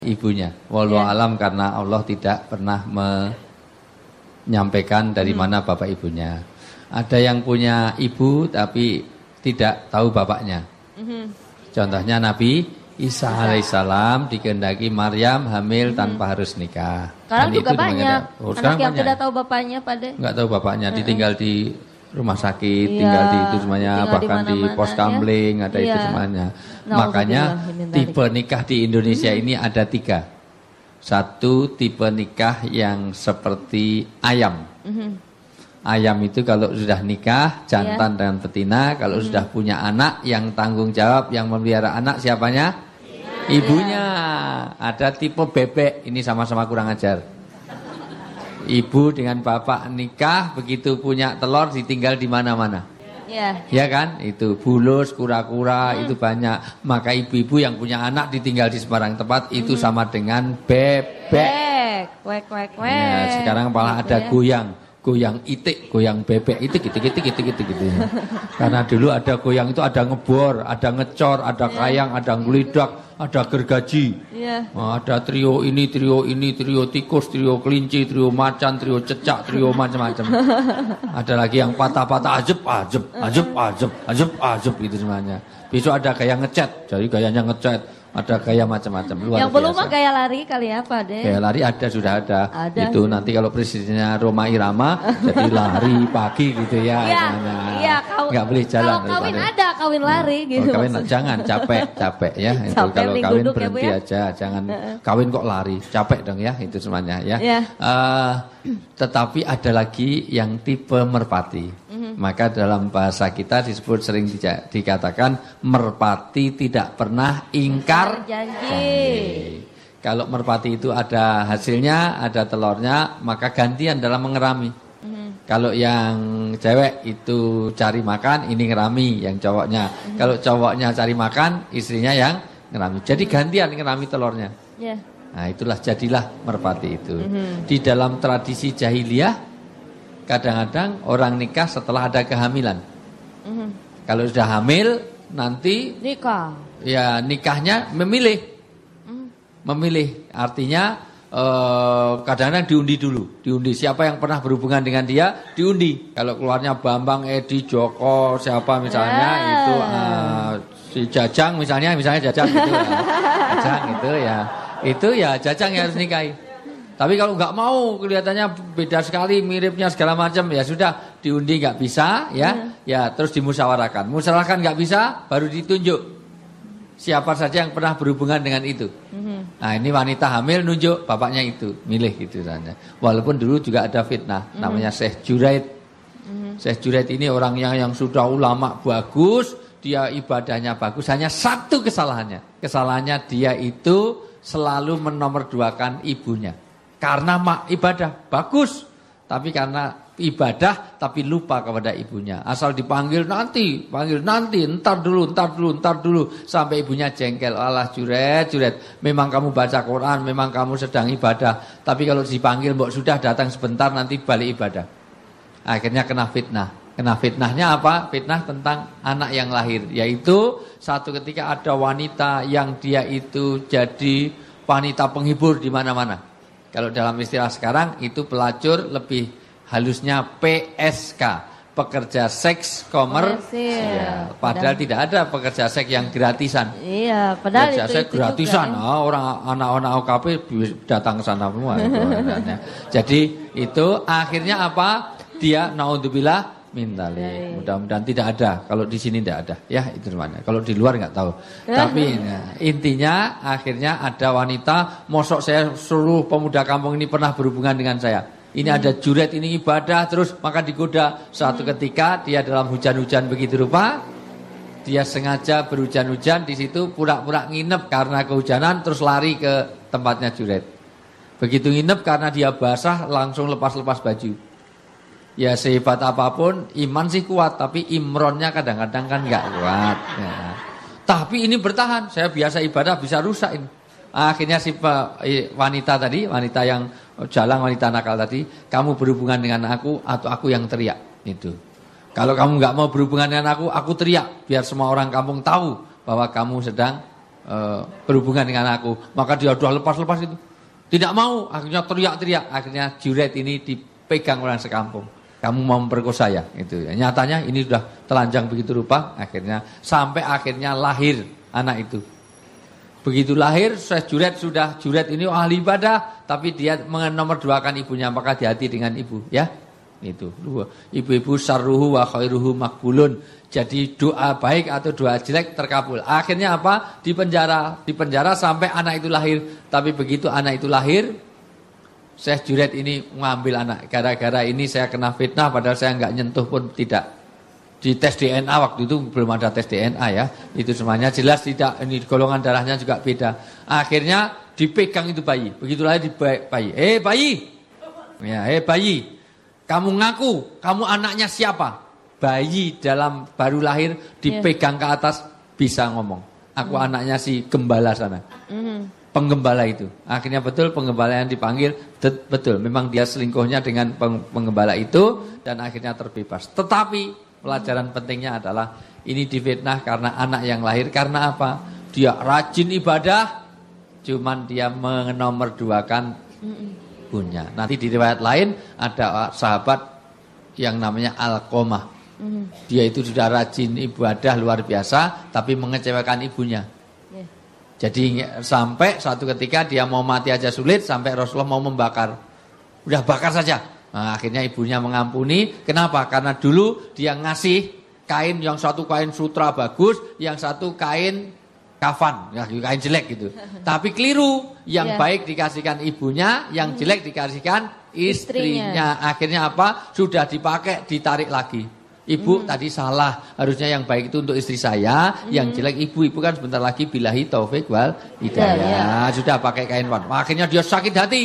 ibunya. Wallahu alam, karena Allah tidak pernah menyampaikan dari mana bapak ibunya. Ada yang punya ibu tapi tidak tahu bapaknya. Contohnya Nabi Isa alaihissalam dikehendaki Maryam hamil tanpa harus nikah. Sekarang juga banyak anak yang banyak. tidak tahu bapaknya, Pak De. Enggak tahu bapaknya, ditinggal di rumah sakit, tinggal di itu semuanya, bahkan di pos kamling, ada itu semuanya. Makanya tipe nikah di Indonesia ini ada 3. Satu, tipe nikah yang seperti ayam. Ayam itu kalau sudah nikah, jantan dengan betina, kalau sudah punya anak, yang tanggung jawab, yang memelihara anak siapanya? Ibunya. Ada tipe bebek, ini sama-sama kurang ajar. Ibu dengan bapak nikah, begitu punya telur ditinggal di mana-mana. Ya kan? Itu bulus, kura-kura, itu banyak. Maka ibu-ibu yang punya anak ditinggal di sembarang tempat, itu sama dengan bebek. Ya, sekarang malah ada goyang itik, goyang bebek, itik. Karena dulu ada goyang itu ada ngebor, ada ngecor, ada kayang, ada ngelidak, ada gergaji. Ada trio ini, trio tikus, trio kelinci, trio macan, trio cecak, trio macam-macam. Ada lagi yang patah-patah, ajep itu semuanya. Besok ada gaya ngecat, jadi gayanya ngecat. Ada gaya macam-macam, luar biasa. Yang belum mah gaya lari kali apa deh? Gaya lari sudah ada. Itu nanti kalau presidennya Roma Irama jadi lari pagi gitu ya. Iya, nggak boleh jalan. Kalau kawin ada kawin lari gitu. Kawin jangan capek ya. Itu kalau kawin berhenti aja, jangan kawin kok lari, capek dong ya itu semuanya ya. Tetapi ada lagi yang tipe merpati. Maka dalam bahasa kita disebut sering dikatakan merpati tidak pernah ingkar janji. Kalau merpati itu ada hasilnya, ada telurnya, maka gantian dalam mengerami. Kalau yang cewek itu cari makan, ini ngerami yang cowoknya. Kalau cowoknya cari makan, istrinya yang ngerami. Jadi gantian ngerami telurnya. Nah, itulah jadilah merpati itu. Di dalam tradisi jahiliyah kadang-kadang orang nikah setelah ada kehamilan. Kalau sudah hamil nanti nikah. Ya, nikahnya memilih. Memilih artinya kadang-kadang diundi dulu. Diundi siapa yang pernah berhubungan dengan dia, diundi. Kalau keluarnya Bambang, Edi, Joko, siapa misalnya itu si Jajang misalnya Jajang gitu ya. Jajang gitu ya. Itu ya Jajang yang harus nikahi. Tapi kalau nggak mau, kelihatannya beda sekali, miripnya segala macam, ya sudah diundi nggak bisa, ya terus dimusyawarahkan. Musyawarahkan nggak bisa, baru ditunjuk siapa saja yang pernah berhubungan dengan itu. Nah, ini wanita hamil nunjuk bapaknya itu, milih gitu saja. Walaupun dulu juga ada fitnah, namanya Syekh Juraid. Syekh Juraid ini orangnya yang sudah ulama bagus, dia ibadahnya bagus, hanya satu kesalahannya. Kesalahannya dia itu selalu menomorduakan ibunya. Karena ibadah bagus, tapi karena ibadah tapi lupa kepada ibunya. Asal dipanggil nanti, entar dulu sampai ibunya jengkel. Alah Juret, memang kamu baca Quran, memang kamu sedang ibadah, tapi kalau dipanggil mbok sudah datang sebentar nanti balik ibadah. Akhirnya kena fitnah. Kena fitnahnya apa? Fitnah tentang anak yang lahir, yaitu satu ketika ada wanita yang dia itu jadi wanita penghibur di mana-mana. Kalau dalam istilah sekarang itu pelacur, lebih halusnya PSK, pekerja seks komersial. Padahal tidak ada pekerja seks yang gratisan. Iya, padahal pekerja seks gratisan. Juga, orang anak-anak OKP datang ke sana semua. Jadi itu akhirnya apa? Dia naudzubillah mintali. Mudah-mudahan tidak ada. Kalau di sini tidak ada, ya itu mana. Kalau di luar nggak tahu. Tapi intinya akhirnya ada wanita, mosok saya seluruh pemuda kampung ini pernah berhubungan dengan saya. Ini ada Juret, ini ibadah, terus maka digoda. Suatu ketika dia dalam hujan-hujan begitu rupa, dia sengaja berhujan-hujan di situ, pura-pura nginep karena kehujanan, terus lari ke tempatnya Juret. Begitu nginep karena dia basah, langsung lepas-lepas baju. Ya sehebat apapun iman sih kuat, tapi imronnya kadang-kadang kan nggak kuat. Ya. Tapi ini bertahan, saya biasa ibadah bisa rusak ini. Akhirnya si wanita tadi, wanita yang jalang, wanita nakal tadi, kamu berhubungan dengan aku atau aku yang teriak itu. Kalau kamu nggak mau berhubungan dengan aku teriak biar semua orang kampung tahu bahwa kamu sedang berhubungan dengan aku. Maka dia udah lepas-lepas itu. Tidak mau, akhirnya teriak-teriak. Akhirnya Juret ini dipegang orang sekampung. Kamu mau memperkosa ya? Itu ya. Nyatanya ini sudah telanjang begitu rupa. Akhirnya sampai akhirnya lahir anak itu. Begitu lahir, Juret ini ahli ibadah, tapi dia menomorduakan ibunya, maka hati-hati dengan ibu, ya. Itu. Ibu-ibu sarruhu wa khairuhu makbulun. Jadi doa baik atau doa jelek terkabul. Akhirnya apa? Di penjara sampai anak itu lahir. Tapi begitu anak itu lahir, Syekh Juret ini mengambil anak. Gara-gara ini saya kena fitnah, padahal saya nggak nyentuh pun tidak. Di tes DNA waktu itu belum ada tes DNA ya. Itu semuanya jelas tidak, ini golongan darahnya juga beda. Akhirnya dipegang itu bayi. Begitu lahir di bayi. Bayi. Ya, bayi. Kamu ngaku, kamu anaknya siapa? Bayi dalam baru lahir dipegang ke atas bisa ngomong. Aku anaknya si gembala sana. Penggembala itu. Akhirnya betul penggembala yang dipanggil, betul. Memang dia selingkuhnya dengan penggembala itu dan akhirnya terbebas. Tetapi pelajaran pentingnya adalah ini difitnah karena anak yang lahir. Karena apa? Dia rajin ibadah, cuman dia menomorduakan ibunya. Nanti di riwayat lain ada sahabat yang namanya Alqamah. Dia itu sudah rajin ibadah luar biasa, tapi mengecewakan ibunya. Jadi sampai suatu ketika dia mau mati aja sulit, sampai Rasulullah mau membakar. Udah bakar saja. Nah, akhirnya ibunya mengampuni. Kenapa? Karena dulu dia ngasih kain, yang satu kain sutra bagus, yang satu kain kafan, ya, kain jelek gitu. Tapi keliru, yang baik dikasihkan ibunya, yang jelek dikasihkan istrinya. Akhirnya apa? Sudah dipakai, ditarik lagi. Ibu tadi salah, harusnya yang baik itu untuk istri saya, yang jelek ibu kan sebentar lagi billahi taufik wal hidayah. Sudah pakai kain wan. Akhirnya dia sakit hati.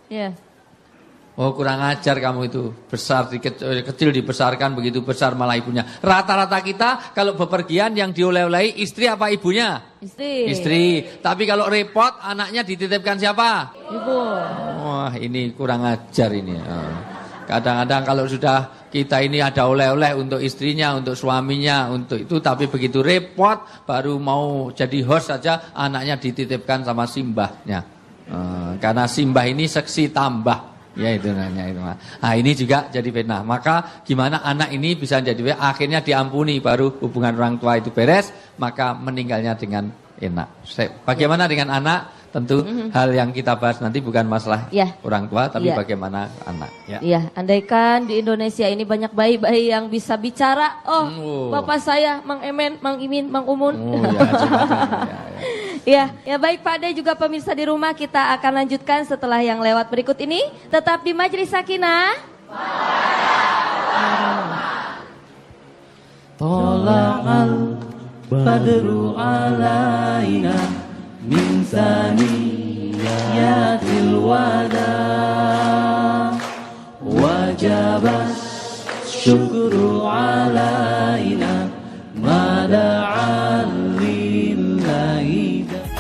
Oh, kurang ajar kamu itu. Kecil dibesarkan, begitu besar malah ibunya. Rata-rata kita kalau bepergian yang dioleh-olehi istri apa ibunya? Istri. Tapi kalau repot anaknya dititipkan siapa? Ibu. Wah, ini kurang ajar ini. Kadang-kadang kalau sudah kita ini ada oleh-oleh untuk istrinya, untuk suaminya, untuk itu, tapi begitu repot baru mau jadi host saja anaknya dititipkan sama simbahnya. Karena simbah ini seksi tambah. Ya itu nanya itu. Nah ini juga jadi fitnah. Maka gimana anak ini bisa jadi fitnah? Akhirnya diampuni, baru hubungan orang tua itu beres, maka meninggalnya dengan enak. Bagaimana dengan anak? Tentu hal yang kita bahas nanti bukan masalah orang tua, tapi bagaimana anak. Iya, andaikan di Indonesia ini banyak bayi-bayi yang bisa bicara. Bapak saya, Mang Emen, Mang Imin, Mang Umun. Ya, baik Pak Ade juga pemirsa di rumah, kita akan lanjutkan setelah yang lewat berikut ini. Tetap di Majelis Sakinah. Tola'al badru alaina min saniyatil wada wajabas syukru alaina mada'al lillahi.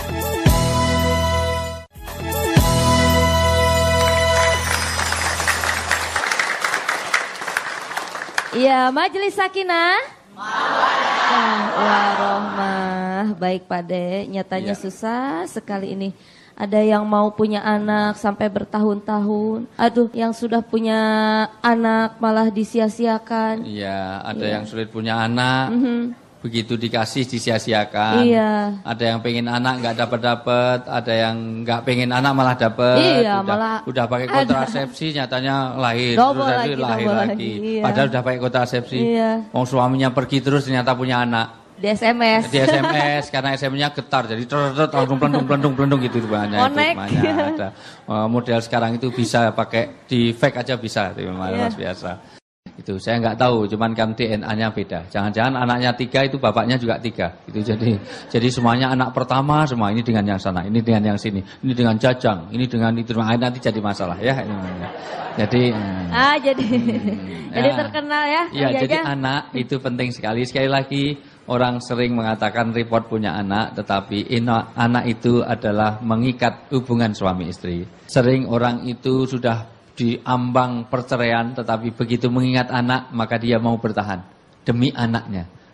Ya, Majelis Sakinah. Warohmah. Baik Pak De, nyatanya susah sekali ini. Ada yang mau punya anak sampai bertahun-tahun. Aduh, yang sudah punya anak malah disia-siakan. Iya, ada yang sulit punya anak. Begitu dikasih disia-siakan. Ada yang pengen anak nggak dapat, ada yang nggak pengen anak malah dapat. Udah pakai kontrasepsi nyatanya lahir, terus lahir lagi. Padahal udah pakai kontrasepsi. Mau suaminya pergi terus ternyata punya anak. Di SMS. Di SMS karena SMS-nya getar jadi langsung pelendung gitu banyak. Ada model sekarang itu bisa pakai di fake aja bisa, mas biasa. Itu saya nggak tahu, cuman kan DNA-nya beda. Jangan-jangan anaknya 3 itu bapaknya juga 3. Itu jadi semuanya anak pertama semua. Ini dengan yang sana, ini dengan yang sini, ini dengan jajang, ini dengan itu. Nanti jadi masalah ya. Jadi jadi terkenal ya. Iya, jadi anak itu penting sekali. Sekali lagi orang sering mengatakan repot punya anak, tetapi anak itu adalah mengikat hubungan suami istri. Sering orang itu sudah diambang perceraian, tetapi begitu mengingat anak maka dia mau bertahan demi anaknya.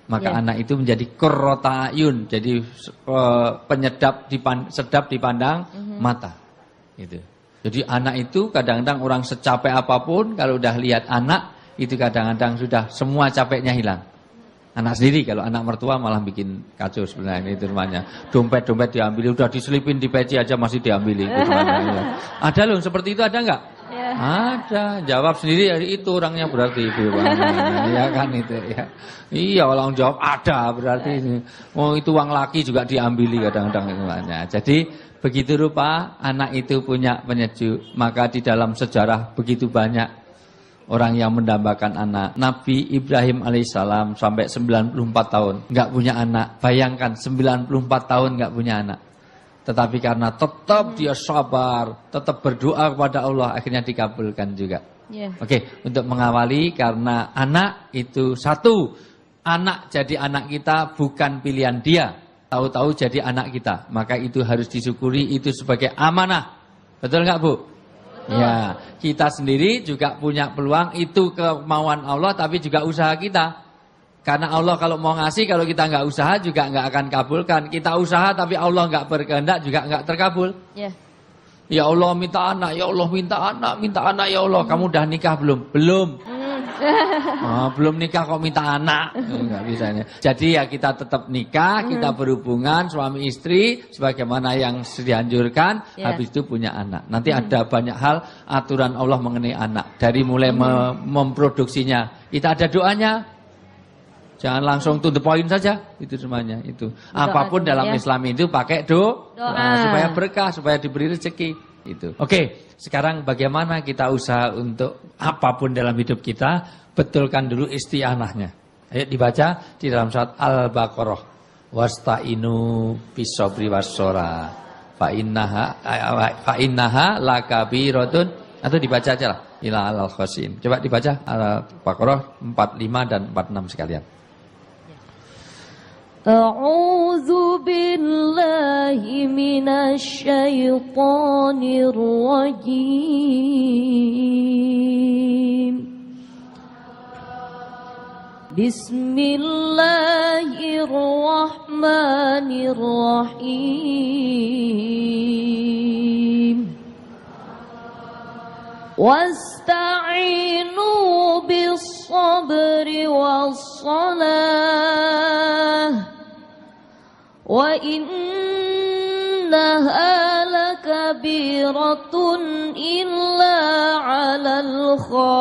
Maka anak itu menjadi qurrata ayun, jadi penyedap sedap dipandang mata. Gitu. Jadi anak itu kadang-kadang orang secapek apapun kalau udah lihat anak itu kadang-kadang sudah semua capeknya hilang. Anak sendiri, kalau anak mertua malah bikin kacau sebenarnya itu namanya. Dompet diambil, udah diselipin di peci aja masih diambil itu namanya. Ada loh seperti itu, ada enggak? Ya. Ada, jawab sendiri ya, itu orangnya berarti itu. Ya kan itu ya. Iya, orang jawab ada berarti ini. Oh, itu uang laki juga diambili kadang-kadang itu namanya. Jadi begitu rupa anak itu punya penyejuk, maka di dalam sejarah begitu banyak orang yang mendambakan anak. Nabi Ibrahim alaihissalam sampai 94 tahun nggak punya anak. Bayangkan 94 tahun nggak punya anak. Tetapi karena tetap dia sabar, tetap berdoa kepada Allah, akhirnya dikabulkan juga. Oke, untuk mengawali karena anak itu satu, anak jadi anak kita bukan pilihan dia. Tahu-tahu jadi anak kita, maka itu harus disyukuri, itu sebagai amanah. Betul nggak Bu? Betul. Ya, kita sendiri juga punya peluang, itu kemauan Allah tapi juga usaha kita. Karena Allah kalau mau ngasih, kalau kita nggak usaha juga nggak akan kabulkan. Kita usaha tapi Allah nggak berkehendak juga nggak terkabul. Ya Allah minta anak, ya Allah minta anak ya Allah. Kamu udah nikah belum? Belum. Belum nikah kok minta anak, nggak bisa. Jadi ya kita tetap nikah, kita berhubungan suami istri sebagaimana yang dianjurkan. Habis itu punya anak. Nanti ada banyak hal aturan Allah mengenai anak. Dari mulai memproduksinya, kita ada doanya. Jangan langsung to the point saja, itu semuanya itu. Apapun dalam Islam itu pakai doa supaya berkah, supaya diberi rezeki. Itu. Oke, sekarang bagaimana kita usaha untuk apapun dalam hidup kita, betulkan dulu isti'anahnya. Ayo dibaca di dalam surat Al-Baqarah. Wasta'inu bis-sabri was-shalah. Fa innaha lakabiratun. Atau dibaca aja lah. Ila al-khasin. Coba dibaca Al-Baqarah 45 dan 46 sekalian. A'udzu billahi minasy syaithanir rajim. Bismillahirrahmanirrahim. Wasta'inu bis-sabri was-salah. Wa innaha lakabiratun illa 'alal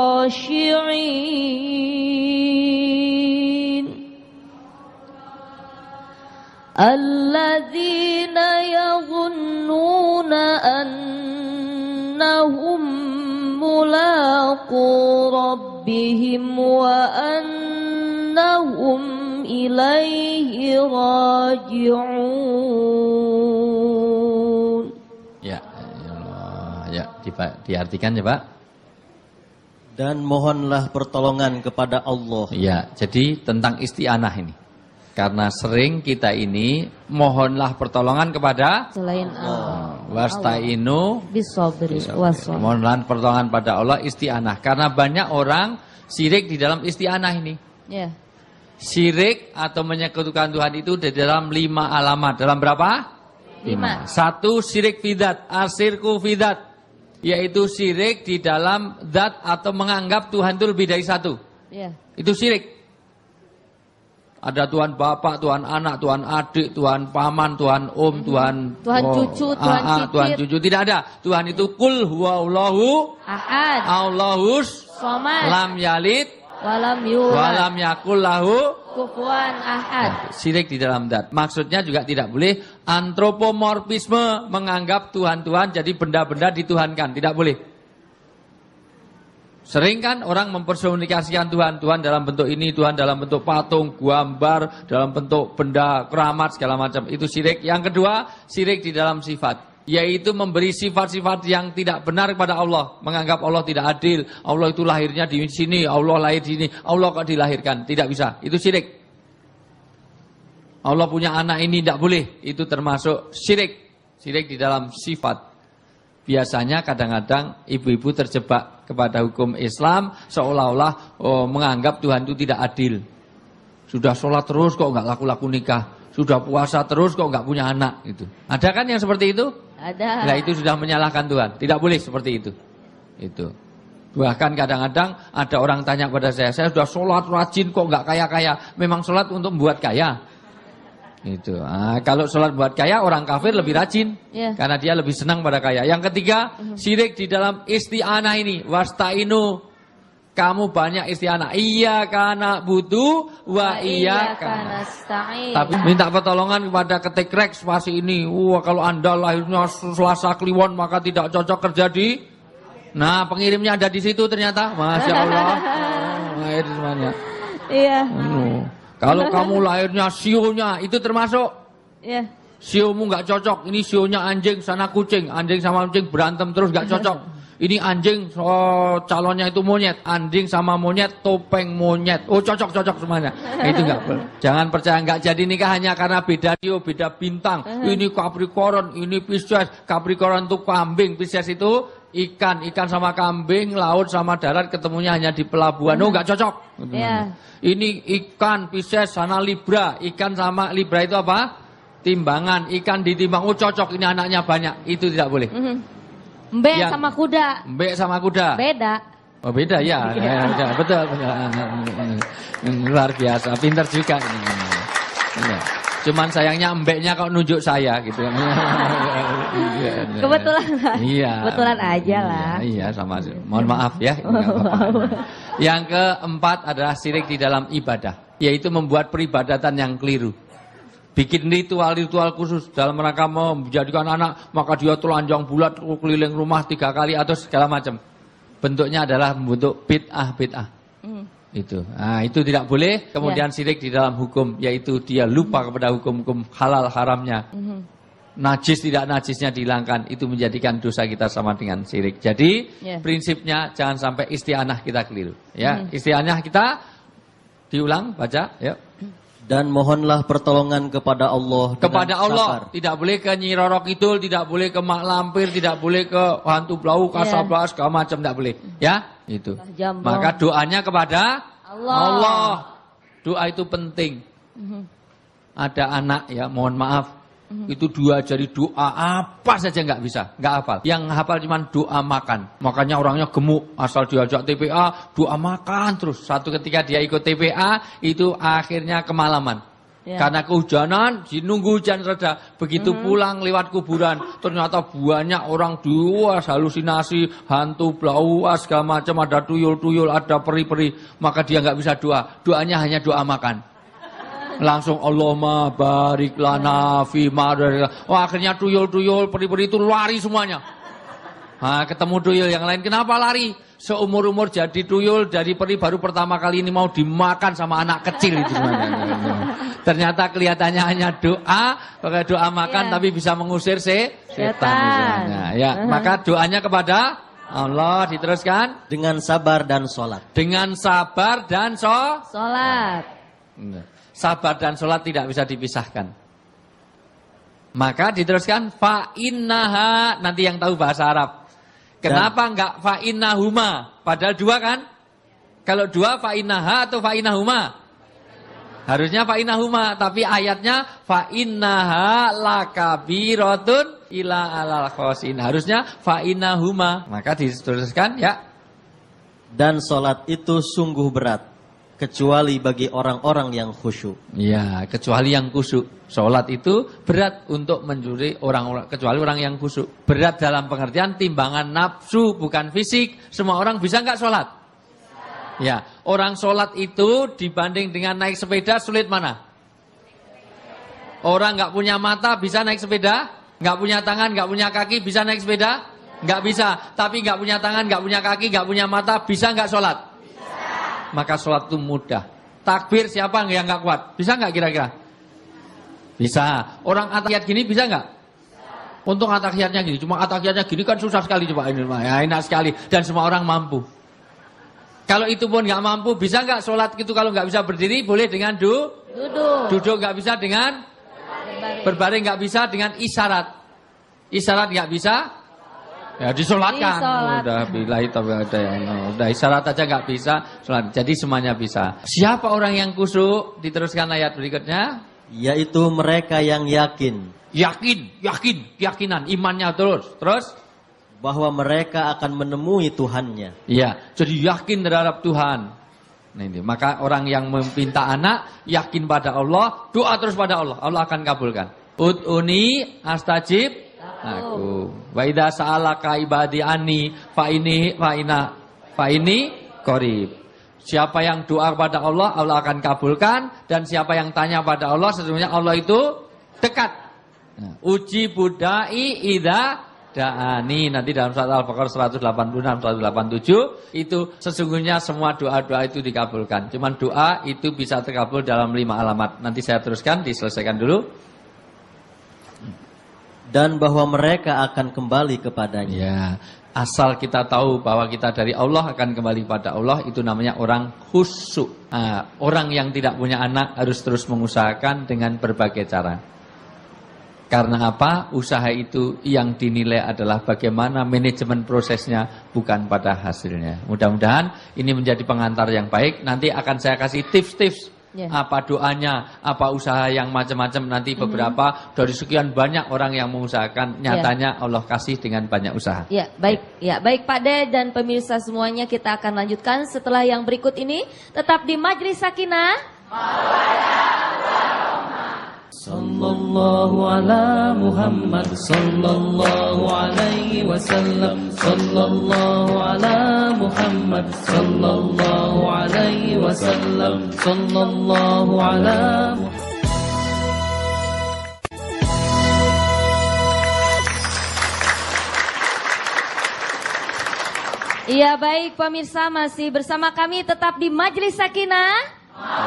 khashi'in alladzina yadhunnuna annahum mulaqu rabbihim wa annahum ilaihi raji'un. Ya Allah, ya diartikan ya Pak. Dan mohonlah pertolongan kepada Allah. Ya, jadi tentang isti'anah ini. Karena sering kita ini mohonlah pertolongan kepada selain Allah. Wasta'inu bis-sabri was-salah. Mohonlah pertolongan pada Allah isti'anah. Karena banyak orang syirik di dalam isti'anah ini. Syirik atau menyekutukan Tuhan itu di dalam 5 alamat. Dalam berapa? 5. 1 syirik fidat, asyirku fidat, yaitu syirik di dalam zat atau menganggap Tuhan itu lebih dari satu. Itu syirik. Ada Tuhan Bapak, Tuhan Anak, Tuhan Adik, Tuhan Paman, Tuhan Om, Tuhan cucu, Tuhan cucu. Tidak ada. Tuhan itu kul huwallahu ahad, Allahus somad, lam yalid walam yulad, walam yakul lahu kufuwan ahad. Syirik di dalam zat. Maksudnya juga tidak boleh antropomorfisme, menganggap Tuhan-Tuhan jadi benda-benda dituhankan. Tidak boleh. Sering kan orang mempersonifikasikan Tuhan. Tuhan dalam bentuk ini, Tuhan dalam bentuk patung, gambar, dalam bentuk benda, keramat, segala macam. Itu syirik. Yang kedua, syirik di dalam sifat. Yaitu memberi sifat-sifat yang tidak benar kepada Allah. Menganggap Allah tidak adil. Allah itu lahirnya di sini, Allah lahir di sini. Allah kok dilahirkan? Tidak bisa. Itu syirik. Allah punya anak ini tidak boleh. Itu termasuk syirik. Syirik di dalam sifat. Biasanya kadang-kadang ibu-ibu terjebak kepada hukum Islam seolah-olah menganggap Tuhan itu tidak adil. Sudah sholat terus kok nggak laku-laku nikah. Sudah puasa terus kok nggak punya anak. Gitu. Ada kan yang seperti itu? Ada. Nah itu sudah menyalahkan Tuhan. Tidak boleh seperti itu. Itu. Bahkan kadang-kadang ada orang tanya kepada saya sudah sholat rajin kok nggak kaya-kaya. Memang sholat untuk membuat kaya. Itu. Nah, kalau sholat buat kaya orang kafir lebih rajin. Karena dia lebih senang pada kaya. Yang ketiga, syirik di dalam isti'anah ini. Wasta'inu. Kamu banyak isti'anah. Iya karena butuh wa iya karena nasta'in. Tapi minta pertolongan kepada ketik rek spasi ini. Wah kalau Anda lahirnya Selasa Kliwon maka tidak cocok kerja di. Nah pengirimnya ada di situ ternyata. Masya Allah. Lahir semuanya. Iya. Kalau kamu lahirnya sionya itu termasuk. Iya. Siomu nggak cocok. Ini sionya anjing sana kucing. Anjing sama kucing berantem terus nggak cocok. Ini anjing, calonnya itu monyet. Anjing sama monyet, topeng monyet. Oh cocok semuanya. Itu enggak boleh. Jangan percaya enggak jadi nikah hanya karena beda sio, beda bintang. Ini Capricorn, ini Pisces. Capricorn itu kambing, Pisces itu ikan. Ikan sama kambing, laut sama darat ketemunya hanya di pelabuhan. Oh enggak cocok. Ini ikan, Pisces, sana Libra. Ikan sama Libra itu apa? Timbangan. Ikan ditimbang. Oh cocok, ini anaknya banyak. Itu tidak boleh. Mbek sama kuda. Mbek sama kuda. Beda. Oh beda ya. Betul. Luar biasa. Pintar juga. Cuman sayangnya mbeknya kok nunjuk saya gitu. Kebetulan. Iya. Kebetulan aja lah. Iya sama. Mohon maaf ya. Yang keempat adalah syirik di dalam ibadah. Yaitu membuat peribadatan yang keliru. Bikin ritual-ritual khusus dalam rangka menjadikan anak, maka dia telanjang bulat keliling rumah 3 kali atau segala macam. Bentuknya adalah bentuk bid'ah. Itu. Nah, itu tidak boleh. Kemudian syirik di dalam hukum, yaitu dia lupa kepada hukum-hukum halal haramnya. Najis tidak najisnya dihilangkan, itu menjadikan dosa kita sama dengan syirik. Jadi prinsipnya jangan sampai isti'anah kita keliru. Ya, isti'anah kita diulang, baca, ya. Dan mohonlah pertolongan kepada Allah. Kepada Allah, tidak boleh ke Nyi Roro Kidul, tidak boleh ke Mak Lampir, tidak boleh ke Hantu Blau, Kasablas, segala macam tidak boleh. Ya, itu. Maka doanya kepada Allah. Doa itu penting. Ada anak ya, mohon maaf. Itu 2 jari doa apa saja nggak bisa, nggak hafal. Yang hafal cuma doa makan. Makanya orangnya gemuk, asal diajak TPA, doa makan terus. Satu ketika dia ikut TPA, itu akhirnya kemalaman. Karena kehujanan, nunggu hujan reda. Begitu pulang lewat kuburan, ternyata banyak orang duas, halusinasi, hantu, blau, segala macam, ada tuyul-tuyul, ada peri-peri. Maka dia nggak bisa doa. Doanya hanya doa makan. Langsung Allahumma barik lana fi ma. Oh akhirnya tuyul-tuyul peri-peri itu lari semuanya. Nah, ketemu tuyul yang lain, kenapa lari? Seumur-umur jadi tuyul dari peri baru pertama kali ini mau dimakan sama anak kecil itu semuanya. Ternyata kelihatannya hanya doa, pakai doa makan tapi bisa mengusir setan. Ya, maka doanya kepada Allah diteruskan dengan sabar dan sholat. Dengan sabar dan sholat. Sabar dan sholat tidak bisa dipisahkan. Maka diteruskan fa'innaha, nanti yang tahu bahasa Arab. Kenapa enggak fa'innahuma? Padahal 2 kan? Kalau 2 fa'innaha atau fa'innahuma? Harusnya fa'innahuma, tapi ayatnya fa'innaha lakabiratun ila alal khosin. Harusnya fa'innahuma. Maka diteruskan ya. Dan sholat itu sungguh berat. Kecuali bagi orang-orang yang khusyuk. Ya, kecuali yang khusyuk. Sholat itu berat untuk mencuri orang-orang, kecuali orang yang khusyuk. Berat dalam pengertian timbangan nafsu, bukan fisik. Semua orang bisa nggak sholat? Ya, orang sholat itu dibanding dengan naik sepeda sulit mana? Orang nggak punya mata bisa naik sepeda? Nggak punya tangan, nggak punya kaki bisa naik sepeda? Nggak bisa. Tapi nggak punya tangan, nggak punya kaki, nggak punya mata bisa nggak sholat? Maka sholat itu mudah. Takbir siapa yang nggak kuat? Bisa nggak kira-kira? Bisa. Orang atahiyat gini bisa nggak? Untung atahiyatnya gini. Cuma atahiyatnya gini kan susah sekali coba ini. Ya, enak sekali. Dan semua orang mampu. Kalau itu pun nggak mampu, bisa nggak sholat gitu? Kalau nggak bisa berdiri, boleh dengan duduk. Duduk nggak bisa dengan berbaring nggak bisa dengan isyarat. Isyarat nggak bisa. Ya disolatkan. Udah billahi taufiq udah isyarat aja nggak bisa sholat. Jadi semuanya bisa. Siapa orang yang khusyuk? Diteruskan ayat berikutnya. Yaitu mereka yang yakin. Keyakinan, imannya terus. Bahwa mereka akan menemui Tuhannya. Iya, jadi yakin terhadap Tuhan. Nah ini, maka orang yang meminta anak, yakin pada Allah, doa terus pada Allah. Allah akan kabulkan. Ud'uni astajib aku. Wa idza sa'alaka ibadi anni fa ini qarib. Siapa yang doa kepada Allah, Allah akan kabulkan. Dan siapa yang tanya pada Allah, sesungguhnya Allah itu dekat. Nah, uji budai idza da'ani. Nanti dalam surat Al-Baqarah 186, 187 itu sesungguhnya semua doa-doa itu dikabulkan. Cuman doa itu bisa terkabul dalam 5 alamat. Nanti saya teruskan, diselesaikan dulu. Dan bahwa mereka akan kembali kepadanya. Ya, asal kita tahu bahwa kita dari Allah akan kembali pada Allah, itu namanya orang khusyuk. Nah, orang yang tidak punya anak harus terus mengusahakan dengan berbagai cara. Karena apa? Usaha itu yang dinilai adalah bagaimana manajemen prosesnya, bukan pada hasilnya. Mudah-mudahan ini menjadi pengantar yang baik. Nanti akan saya kasih tips-tips. Apa doanya, apa usaha yang macam-macam. Nanti beberapa dari sekian banyak orang yang mengusahakan, nyatanya Allah kasih dengan banyak usaha. Ya, baik Pak De dan pemirsa semuanya, kita akan lanjutkan setelah yang berikut ini. Tetap di Majlis Sakinah. Sallallahu ala Muhammad sallallahu alaihi wasallam. Sallallahu ala Muhammad sallallahu alaihi wasallam. Sallallahu ala Iya, baik pemirsa, masih bersama kami tetap di Majlis Sakinah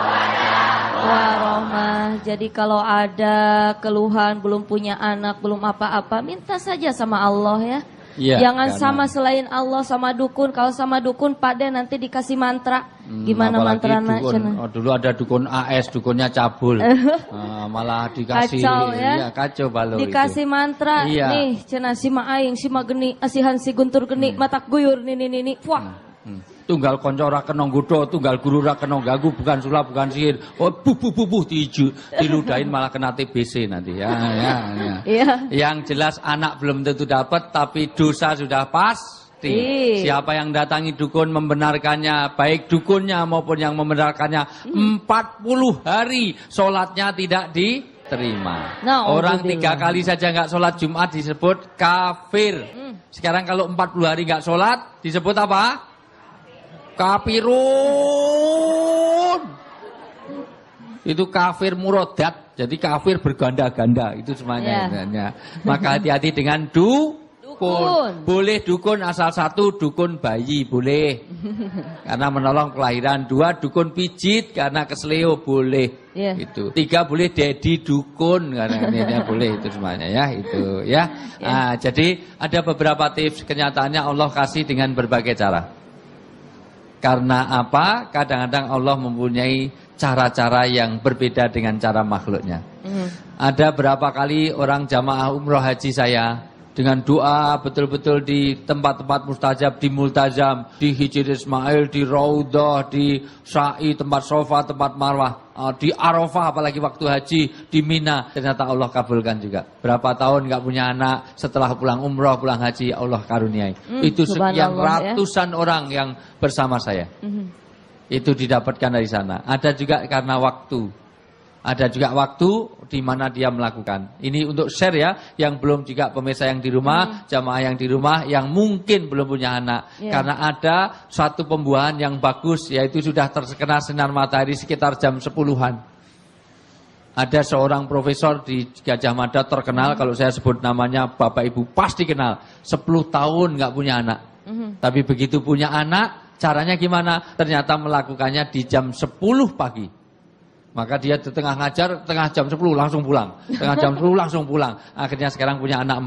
Warohmah. Jadi kalau ada keluhan, belum punya anak, belum apa-apa, minta saja sama Allah ya. Jangan sama selain Allah, sama dukun. Kalau sama dukun Pak De nanti dikasih mantra. Gimana mantra dukun, dulu ada dukun AS, dukunnya cabul. Malah dikasih kacau ya. Kacau balau dikasih itu. Mantra. Nih cenah si Maaing, si Mageni, asihan si Guntur geni, matak guyur ini. Wah. Tunggal konco ora kena nggodho, tunggal guru ora kena ganggu, bukan sulap, bukan sihir. Oh, buh diludahin malah kena TBC nanti ya. Yang jelas anak belum tentu dapat, tapi dosa sudah pasti. Siapa yang datangi dukun membenarkannya, baik dukunnya maupun yang membenarkannya, 40 hari sholatnya tidak diterima. Orang 3 kali saja nggak sholat Jumat disebut kafir. Sekarang kalau 40 hari nggak sholat disebut apa? Kafirun. Itu kafir murodat. Jadi kafir berganda-ganda. Itu semuanya. Maka hati-hati dengan dukun. Boleh dukun asal 1, dukun bayi boleh. Karena menolong kelahiran. 2, dukun pijit karena kesleo boleh. Itu. 3, boleh dedi dukun karena ini boleh, itu semuanya ya. Itu ya. Nah, jadi ada beberapa tips, kenyataannya Allah kasih dengan berbagai cara. Karena apa? Kadang-kadang Allah mempunyai cara-cara yang berbeda dengan cara makhluknya. Ada berapa kali orang jamaah umroh haji saya dengan doa betul-betul di tempat-tempat mustajab, di Multazam, di Hijr Ismail, di Raudhah, di Sa'i, tempat Sofa, tempat Marwah, di Arafah, apalagi waktu haji, di Mina, ternyata Allah kabulkan juga. Berapa tahun nggak punya anak, setelah pulang umroh, pulang haji, Allah karuniai. Itu sekian ratusan orang yang bersama saya. Itu didapatkan dari sana. Ada juga karena waktu. Ada juga waktu di mana dia melakukan. Ini untuk share ya, yang belum juga pemirsa yang di rumah, jamaah yang di rumah, yang mungkin belum punya anak. Karena ada satu pembuahan yang bagus, yaitu sudah terkena sinar matahari sekitar jam 10-an. Ada seorang profesor di Gajah Mada terkenal, kalau saya sebut namanya Bapak Ibu pasti kenal. 10 tahun nggak punya anak. Tapi begitu punya anak, caranya gimana? Ternyata melakukannya di jam 10 pagi. Maka dia di tengah ngajar, tengah jam 10 langsung pulang. Tengah jam 10 langsung pulang. Akhirnya sekarang punya anak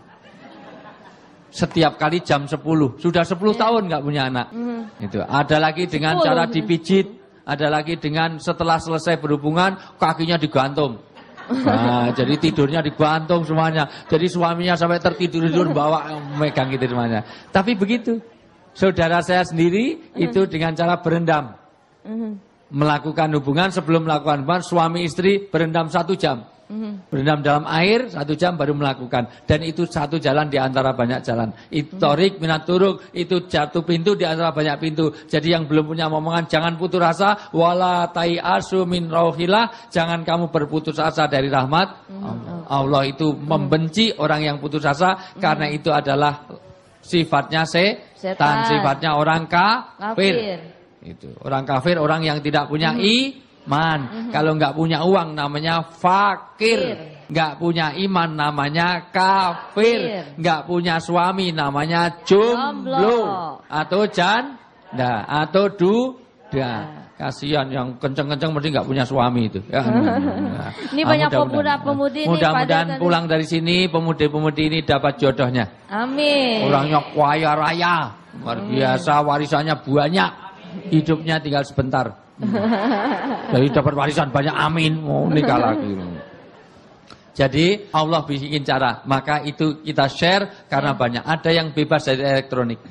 4. Setiap kali jam 10. Sudah 10 tahun nggak punya anak. Itu. Ada lagi dengan cara dipijit. Ada lagi dengan setelah selesai berhubungan, kakinya digantung. Nah, jadi tidurnya digantung semuanya. Jadi suaminya sampai tertidur-tidur bawa megang gitu semuanya. Tapi begitu. Saudara saya sendiri itu dengan cara berendam. Melakukan hubungan, sebelum melakukan hubungan suami istri berendam 1 jam. Berendam dalam air 1 jam baru melakukan. Dan itu satu jalan di antara banyak jalan. Itu torik minat turuk, itu jatuh pintu di antara banyak pintu. Jadi yang belum punya omongan jangan putus asa. Wala tai'asu min rauhillah. Jangan kamu berputus asa dari rahmat Allah. Itu membenci orang yang putus asa. Karena itu adalah sifatnya setan. Sifatnya orang kafir. Itu orang kafir, orang yang tidak punya iman. Kalau nggak punya uang namanya fakir. Nggak punya iman namanya kafir. Nggak punya suami namanya jomblo. Atau janda. Atau duda. Kasihan yang kenceng-kenceng mesti nggak punya suami itu. Ya. Ini banyak pemuda-pemudi. Mudah-mudahan pulang dari sini pemudi-pemudi ini dapat jodohnya. Amin. Orangnya kaya raya. Luar biasa, warisannya banyak. Hidupnya tinggal sebentar. Jadi dapat warisan banyak, amin. Mau nikah lagi. Jadi Allah bikin cara. Maka itu kita share karena banyak. Ada yang bebas dari elektronik.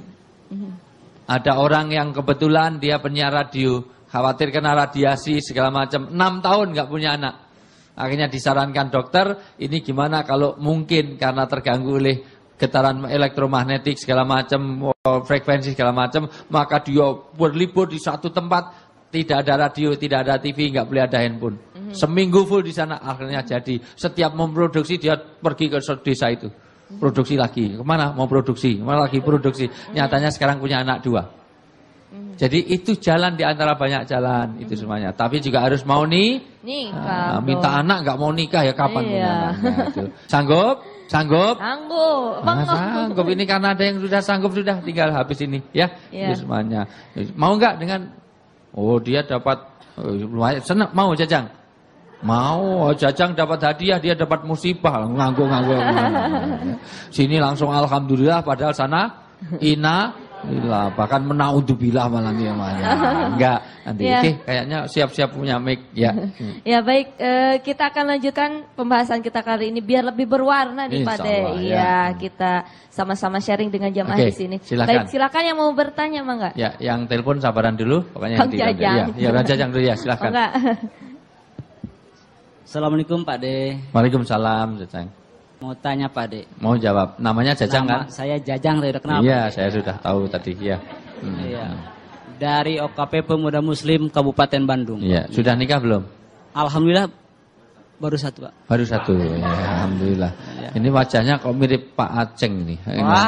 Ada orang yang kebetulan dia penyiar radio, khawatir kena radiasi segala macam. 6 tahun nggak punya anak. Akhirnya disarankan dokter, ini gimana kalau mungkin karena terganggu oleh getaran elektromagnetik segala macam, frekuensi segala macam, maka dia berlibur di satu tempat. Tidak ada radio, tidak ada TV, nggak boleh ada handphone. Seminggu full di sana, akhirnya jadi. Setiap memproduksi dia pergi ke desa itu, produksi lagi. Kemana? Mau produksi, kemana lagi produksi. Nyatanya sekarang punya anak 2. Jadi itu jalan di antara banyak jalan itu semuanya. Tapi juga harus mau nikah. Minta anak nggak mau nikah ya kapan punya anaknya itu. Sanggup? Sanggup? Sanggup. Sanggup. Ini karena ada yang sudah sanggup sudah, tinggal habis ini ya. Itu semuanya. Mau nggak dengan? Oh dia dapat lumayan senang, mau Jajang? Mau, Jajang dapat hadiah, dia dapat musibah, nganggo. Sini langsung alhamdulillah, padahal sana innalillah, bahkan menaudzubillah malah dia enggak nanti. Oke, kayaknya siap-siap punya mic ya. Ya baik, kita akan lanjutkan pembahasan kita kali ini biar lebih berwarna nih Pak De. Iya, kita sama-sama sharing dengan jamaah di sini. Silakan. Baik, silakan yang mau bertanya Mangga. Ya, yang telepon sabaran dulu, pokoknya yang Jajang. Ya, Jajang dulu ya, silakan. Assalamualaikum Pak De. Waalaikumsalam, Jajang. Mau tanya Pak De. Mau jawab. Namanya Jajang kan? Saya Jajang, saya udah kenal. Iya, saya sudah tahu tadi, ya. Iya. Dari OKP Pemuda Muslim Kabupaten Bandung. Iya, sudah nikah belum? Alhamdulillah baru 1, Pak. Baru 1, ya, alhamdulillah. Ya. Ini wajahnya kok mirip Pak Aceng nih. Wah.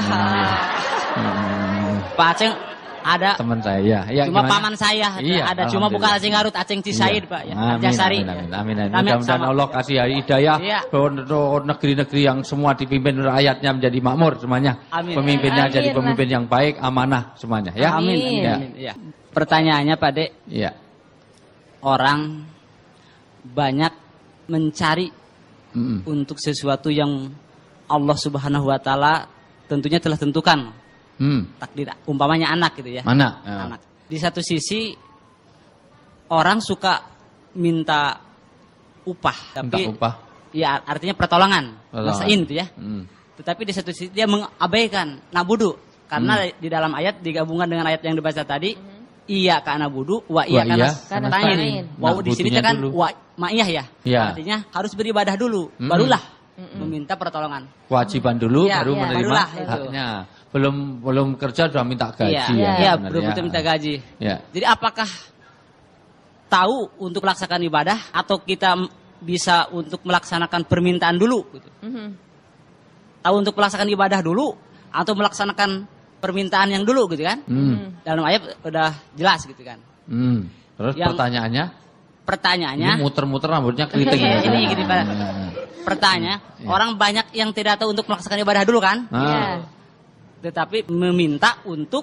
Pak Aceng ada teman saya, ya. Cuma gimana? Paman saya, iya, ada cuma bukan Aceng Garut, Aceng Cisaid, Pak. Ya. Jasari. Amin. Mudah-mudahan Allah kasih hidayah untuk negeri-negeri yang semua dipimpin rakyatnya menjadi makmur semuanya. Amin. Pemimpinnya jadi pemimpin yang baik, amanah semuanya. Ya. Amin. Ya. Pertanyaannya Pak De. Iya. Orang banyak mencari untuk sesuatu yang Allah Subhanahu wa taala tentunya telah tentukan. Takdir, umpamanya anak gitu ya. Anak. Di satu sisi orang suka minta upah, tapi ya artinya pertolongan, masain gitu ya. Tetapi di satu sisi dia mengabaikan nabudu, karena di dalam ayat digabungkan dengan ayat yang dibaca tadi, iya ka nabudu, wa iya ka nasta'in. Wow, di sini kan wa ma'iyah ya. Artinya harus beribadah dulu, barulah meminta pertolongan. Kewajiban dulu baru menerima haknya. Belum kerja sudah minta gaji belum minta gaji. Ya. Jadi apakah tahu untuk melaksanakan ibadah atau kita bisa untuk melaksanakan permintaan dulu gitu. Tahu untuk melaksanakan ibadah dulu atau melaksanakan permintaan yang dulu gitu kan? Dalam ayat udah jelas gitu kan. Terus pertanyaannya ini muter-muter rambutnya keriting. Ini gini Pak. Pertanyaan, orang banyak yang tidak tahu untuk melaksanakan ibadah dulu kan? Tetapi meminta untuk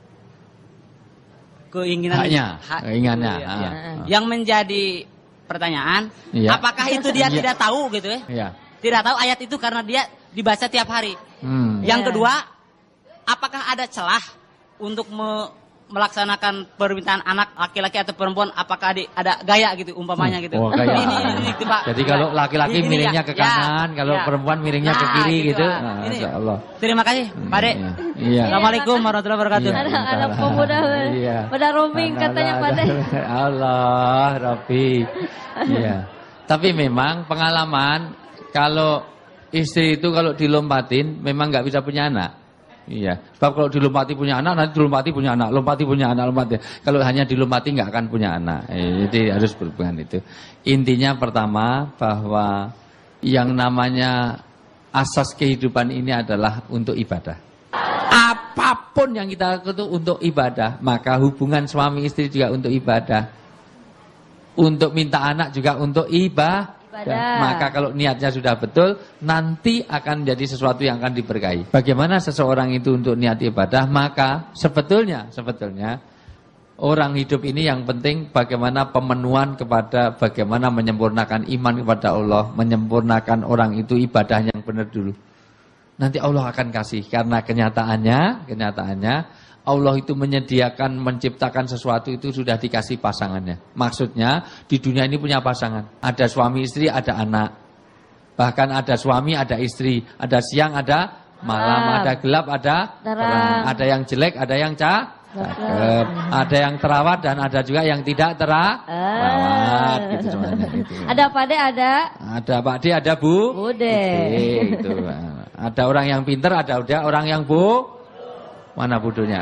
keinginannya. Yang menjadi pertanyaan, apakah itu dia tidak tahu gitu ya? Tidak tahu ayat itu karena dia dibaca tiap hari. Yang kedua, apakah ada celah untuk melaksanakan permintaan anak laki-laki atau perempuan, apakah ada gaya gitu umpamanya gitu. Oh, gaya. Ini gitu, Pak. Jadi kalau laki-laki miringnya ke kanan, kalau perempuan miringnya ke kiri gitu. Nah, ini. Insyaallah. Terima kasih, Pak Dek. Iya. Assalamualaikum warahmatullahi wabarakatuh. Anak pemuda pada roaming katanya Pak Dek. Allah, Rabbi. Iya. Tapi memang pengalaman kalau istri itu kalau dilompatin memang nggak bisa punya anak. Iya, sebab kalau dilompati punya anak, nanti dilompati punya anak, lompati punya anak, lompati. Kalau hanya dilompati nggak akan punya anak. Jadi harus berhubungan itu. Intinya pertama bahwa yang namanya asas kehidupan ini adalah untuk ibadah. Apapun yang kita lakukan itu untuk ibadah, maka hubungan suami istri juga untuk ibadah. Untuk minta anak juga untuk ibadah. Maka kalau niatnya sudah betul, nanti akan menjadi sesuatu yang akan diberkahi. Bagaimana seseorang itu untuk niat ibadah? Maka sebetulnya orang hidup ini yang penting bagaimana pemenuhan kepada bagaimana menyempurnakan iman kepada Allah, menyempurnakan orang itu ibadahnya yang benar dulu. Nanti Allah akan kasih, karena kenyataannya Allah itu menyediakan, menciptakan sesuatu itu sudah dikasih pasangannya. Maksudnya di dunia ini punya pasangan. Ada suami istri, ada anak. Bahkan ada suami, ada istri. Ada siang, ada malam. Ada gelap, ada terang. Ada yang jelek, ada yang cakep. Ada yang terawat dan ada juga yang tidak terawat. Gitu sebenarnya. Gitu. Ada Pak De, ada? Ada Pak De, ada Bu. Bude. Gitu. Ada orang yang pinter, ada orang yang mana bodohnya?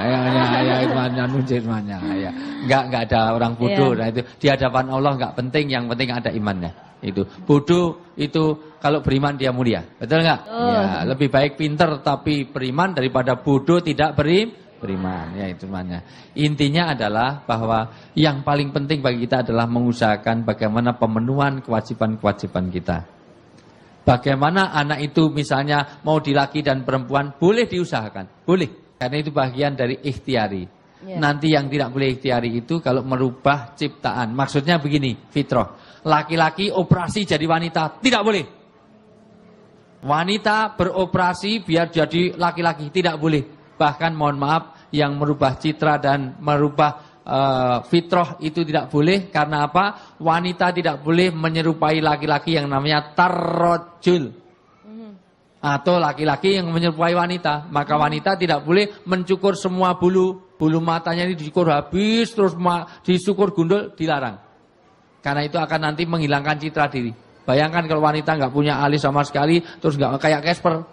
Enggak ada orang bodoh. Nah, itu di hadapan Allah enggak penting, yang penting ada imannya. Itu. Bodoh itu kalau beriman dia mulia. Betul enggak? Ya, lebih baik pinter tapi beriman daripada bodoh tidak beriman. Ya, itu maknanya. Intinya adalah bahwa yang paling penting bagi kita adalah mengusahakan bagaimana pemenuhan kewajiban-kewajiban kita. Bagaimana anak itu misalnya mau di laki dan perempuan boleh diusahakan, boleh. Karena itu bagian dari ikhtiari. Nanti yang tidak boleh ikhtiari itu kalau merubah ciptaan. Maksudnya begini, fitrah. Laki-laki operasi jadi wanita, tidak boleh. Wanita beroperasi biar jadi laki-laki, tidak boleh. Bahkan mohon maaf, yang merubah citra dan merubah fitrah itu tidak boleh. Karena apa? Wanita tidak boleh menyerupai laki-laki yang namanya tarrojul. Atau laki-laki yang menyerupai wanita. Maka wanita tidak boleh mencukur semua bulu matanya ini dicukur habis, terus disukur gundul, dilarang. Karena itu akan nanti menghilangkan citra diri. Bayangkan kalau wanita nggak punya alis sama sekali, terus nggak kayak Casper.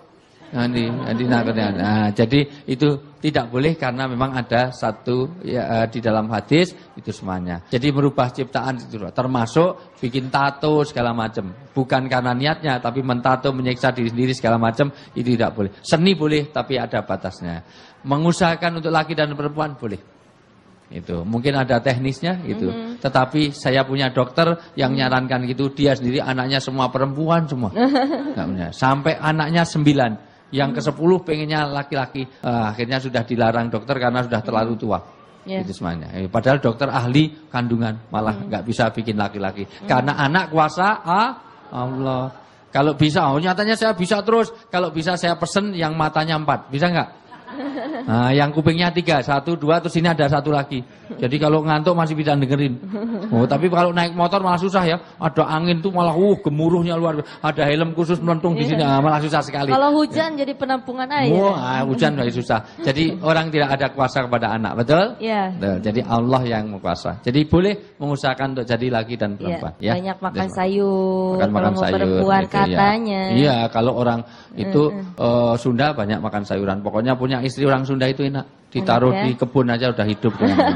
Nah, jadi itu tidak boleh karena memang ada satu di dalam hadis itu semuanya. Jadi merubah ciptaan itu termasuk bikin tato segala macam. Bukan karena niatnya tapi mentato menyiksa diri sendiri segala macam itu tidak boleh. Seni boleh tapi ada batasnya. Mengusahakan untuk laki dan perempuan boleh. Itu mungkin ada teknisnya gitu. Tetapi saya punya dokter yang nyarankan gitu, dia sendiri anaknya semua perempuan semua. Sampai anaknya 9. Yang ke-10 pengennya laki-laki. Akhirnya sudah dilarang dokter karena sudah terlalu tua. Itu semuanya. Padahal dokter ahli kandungan malah nggak bisa bikin laki-laki. Karena anak kuasa Allah. Kalau bisa, nyatanya saya bisa terus. Kalau bisa saya pesen yang matanya 4. Bisa nggak? Nah, yang kupingnya 3, 1, 2, terus ini ada 1 lagi. Jadi kalau ngantuk masih bisa dengerin. Tapi kalau naik motor malah susah ya. Ada angin tuh malah gemuruhnya luar biasa. Ada helm khusus melentung di sini, malah susah sekali. Kalau hujan jadi penampungan air. Hujan jadi susah. Jadi orang tidak ada kuasa kepada anak, betul? Iya. Jadi Allah yang berkuasa. Jadi boleh mengusahakan untuk jadi laki dan perempuan. Ya. Banyak makan sayur. Makan sayur. Perempuan gitu, katanya. Iya, kalau orang itu Sunda banyak makan sayuran. Pokoknya punya istri orang Sunda itu enak. Ditaruh di kebun aja udah hidup.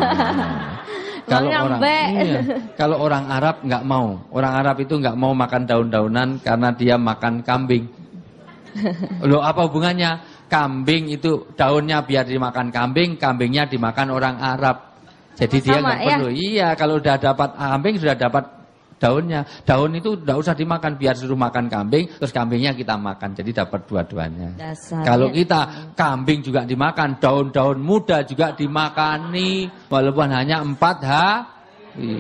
Kalau orang Arab nggak mau. Orang Arab itu nggak mau makan daun-daunan karena dia makan kambing. Loh, apa hubungannya? Kambing itu daunnya biar dimakan kambing, kambingnya dimakan orang Arab. Jadi dia nggak perlu. Iya, kalau udah dapat kambing sudah dapat daunnya. Daun itu tidak usah dimakan, biar suruh makan kambing, terus kambingnya kita makan. Jadi dapat dua-duanya. Kalau kita kambing juga dimakan, daun-daun muda juga dimakani, walaupun hanya 4 hari.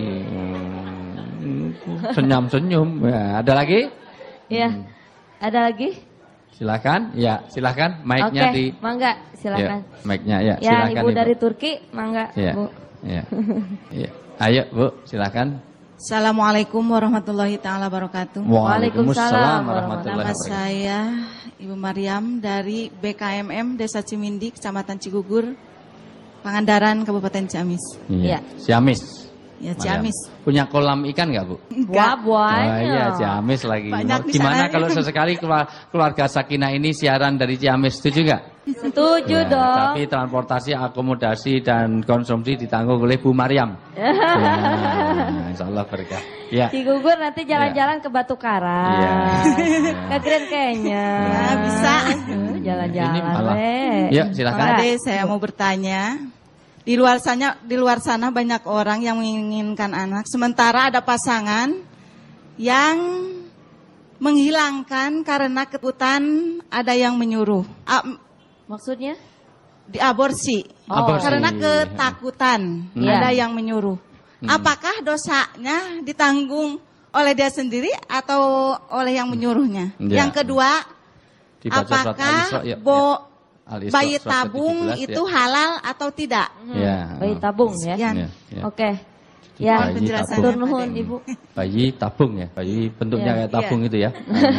Senyum-senyum. Ya, ada lagi? Ya, ada lagi? Silakan, ya silakan. Mic-nya di. Mangga, silakan. Ya, mic-nya ya. Ya, silakan, Ibu dari Turki, mangga, ya. Bu. Ya. Ya. Ayo Bu, silakan. Assalamualaikum warahmatullahi taala wabarakatuh. Waalaikumsalam Nama warahmatullahi wabarakatuh. saya Ibu Maryam dari BKMM Desa Cimindi, Kecamatan Cigugur, Pangandaran, Kabupaten Ciamis. Iya. Ciamis. Ya, Ciamis. Punya kolam ikan nggak Bu? Wah, banyak. Iya, Ciamis lagi. Banyak di Gimana sana. kalau sesekali keluarga Sakinah ini siaran dari Ciamis, setuju nggak? Setuju Ya, dong. tapi transportasi, akomodasi, dan konsumsi ditanggung oleh Bu Maryam. Ya, insya Allah berkah. Ya. Cigugur nanti jalan-jalan ke Batu Karang. Iya. Ke Grand Canyon. Ya, bisa. Jalan-jalan. Ini malah. weh. Ya, silakan. Mangga. Ade, saya mau bertanya. Di luar sana banyak orang yang menginginkan anak, sementara ada pasangan yang menghilangkan karena ketakutan, ada yang menyuruh. Maksudnya? Diaborsi. Aborsi. Karena ketakutan, ada yang menyuruh. Apakah dosanya ditanggung oleh dia sendiri atau oleh yang menyuruhnya? Ya. Yang kedua, Dibaca surat apakah Al-Isra, ya. bayi Al-Isra surat tabung ke-17, itu ya. halal atau tidak? Ya. Bayi tabung ya. Sekian. Ya, ya. Oke. Bayi Ya, penjelasan. tabung. tur nuhun Ibu. Bayi tabung ya. Bayi bentuknya Ya. kayak tabung itu ya.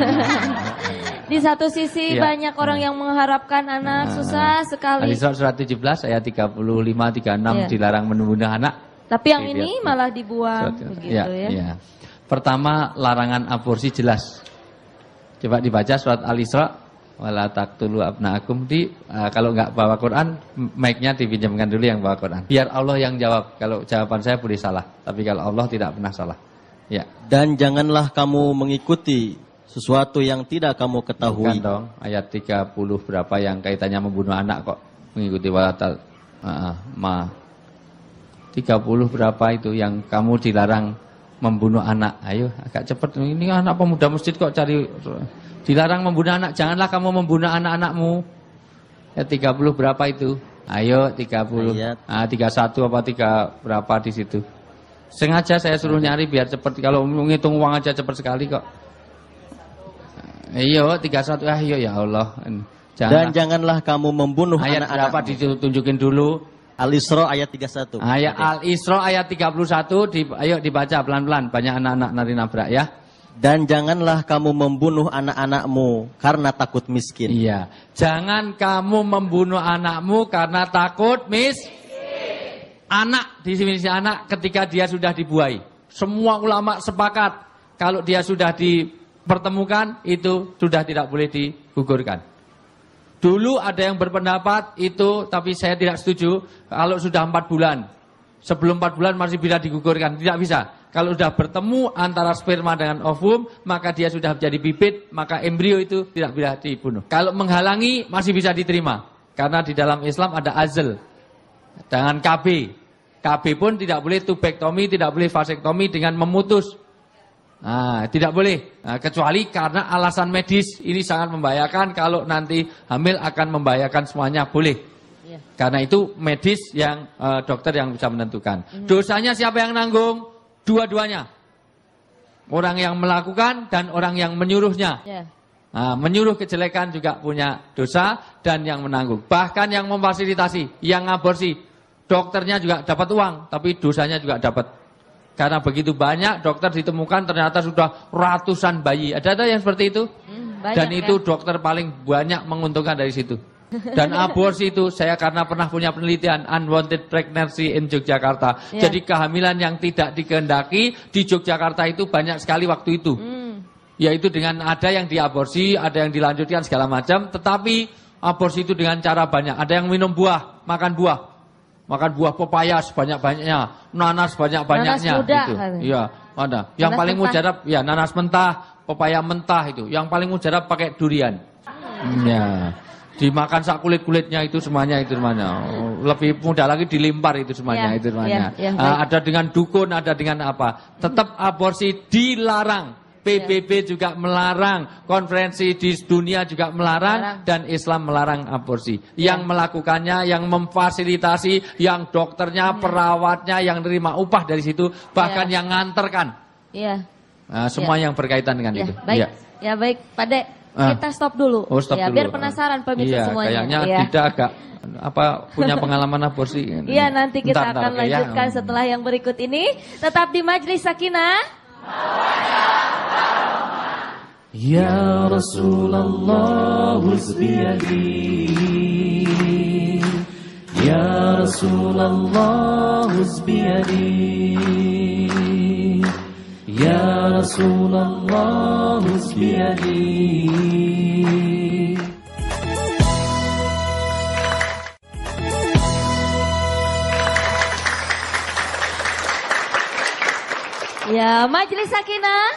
Di satu sisi Iya. banyak orang yang mengharapkan anak, susah sekali. Al-Isra surat 17 ayat 35 36 Iya. dilarang membunuh anak. Tapi yang Dilihat. ini malah dibuang Surat- begitu ya. ya. Pertama, larangan aborsi jelas. Coba dibaca surat Al-Isra. Wala taqtulu abnaakum kalau nggak bawa Quran, mic-nya dipinjamkan dulu yang bawa Quran. Biar Allah yang jawab. Kalau jawaban saya boleh salah, tapi kalau Allah tidak pernah salah. Ya. Dan janganlah kamu mengikuti sesuatu yang tidak kamu ketahui. Bukan dong, ayat 30 berapa yang kaitannya membunuh anak kok mengikuti walatal 30 berapa itu yang kamu dilarang membunuh anak. Ayo agak cepat, ini anak pemuda masjid kok cari. Dilarang membunuh anak, janganlah kamu membunuh anak-anakmu. Ya 30 berapa itu? Ayo 30. Ayat. 31 apa 3 berapa di situ. Sengaja saya suruh nyari biar cepat, kalau menghitung uang aja cepat sekali kok. Ayo 31 ayo ya Allah. Dan janganlah kamu membunuh ayat berapa anak-anakmu. ditunjukin dulu. Al-Isra ayat 31. Ayat Al-Isra ayat 31 ayo dibaca pelan-pelan, banyak anak-anak nari nabrak ya. Dan janganlah kamu membunuh anak-anakmu karena takut miskin. Iya, jangan kamu membunuh anakmu karena takut anak di sini anak ketika dia sudah dibuai. Semua ulama sepakat kalau dia sudah dipertemukan itu sudah tidak boleh digugurkan. Dulu ada yang berpendapat itu, tapi saya tidak setuju kalau sudah 4 bulan. Sebelum 4 bulan masih bisa digugurkan, tidak bisa. Kalau sudah bertemu antara sperma dengan ovum, maka dia sudah menjadi bibit, maka embrio itu tidak bisa dibunuh. Kalau menghalangi masih bisa diterima. Karena di dalam Islam ada azl dengan KB. KB pun tidak boleh tubektomi, tidak boleh vasektomi dengan memutus. Nah, tidak boleh. Nah, kecuali karena alasan medis ini sangat membahayakan, kalau nanti hamil akan membahayakan semuanya, boleh. Karena itu medis yang dokter yang bisa menentukan. Dosanya siapa yang nanggung? Dua-duanya. Orang yang melakukan dan orang yang menyuruhnya. Nah, menyuruh kejelekan juga punya dosa dan yang menanggung. Bahkan yang memfasilitasi, yang ngaborsi, dokternya juga dapat uang, tapi dosanya juga dapat. Karena begitu banyak dokter ditemukan ternyata sudah ratusan bayi. Ada yang seperti itu? Banyak, dan itu kan? dokter paling banyak menguntungkan dari situ. Dan aborsi itu saya karena pernah punya penelitian unwanted pregnancy in Yogyakarta. Jadi kehamilan yang tidak dikehendaki di Yogyakarta itu banyak sekali waktu itu. Yaitu dengan ada yang diaborsi, ada yang dilanjutkan segala macam. Tetapi aborsi itu dengan cara banyak. Ada yang minum buah, makan buah. Makan buah pepaya sebanyak-banyaknya, nanas banyak-banyaknya. Nanas muda, gitu. kan? Iya, ada. Yang Nanas paling mentah. mujarab ya nanas mentah, pepaya mentah itu. Yang paling mujarab pakai durian. Ya. Dimakan sak kulit-kulitnya itu semuanya. Lebih mudah lagi dilimpar itu semuanya. Ada dengan dukun, ada dengan apa. Tetap aborsi dilarang. PBB juga melarang, konferensi di dunia juga melarang, dan Islam melarang aborsi. Yang melakukannya, yang memfasilitasi, yang dokternya, perawatnya, yang nerima upah dari situ, bahkan yang nganterkan. Nah, semua yang berkaitan dengan itu. Baik. Ya baik, Pak Dek. Kita stop dulu. Oh, stop ya, dulu. Biar penasaran pemirsa semuanya. Kayaknya tidak agak punya pengalaman aborsi. Iya, nanti kita akan lanjutkan setelah yang berikut ini. Tetap di Majelis Sakinah. Ya Rasulullah husbiyadi, Ya Rasulullah husbiyadi, Ya Rasulullah husbiyadi. Ya, Majelis Sakinah.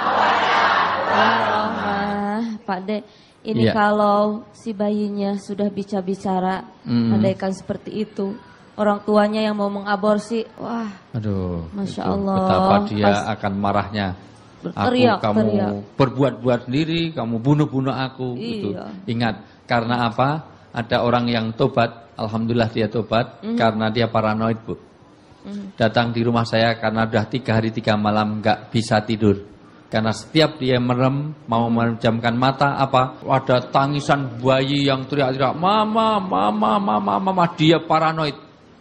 Pak De, ini kalau si bayinya sudah bicara, andaikan seperti itu, orang tuanya yang mau mengaborsi, wah, aduh, Masya Allah, betapa dia akan marahnya. Kamu berbuat-buat sendiri, kamu bunuh-bunuh aku. Iya. Gitu. Ingat, karena apa? Ada orang yang tobat, alhamdulillah dia tobat, karena dia paranoid, Bu. Datang di rumah saya karena udah 3 hari 3 malam nggak bisa tidur. Karena setiap dia merem, mau menjamkan mata, ada tangisan bayi yang teriak-teriak, mama, mama, mama, mama, dia paranoid.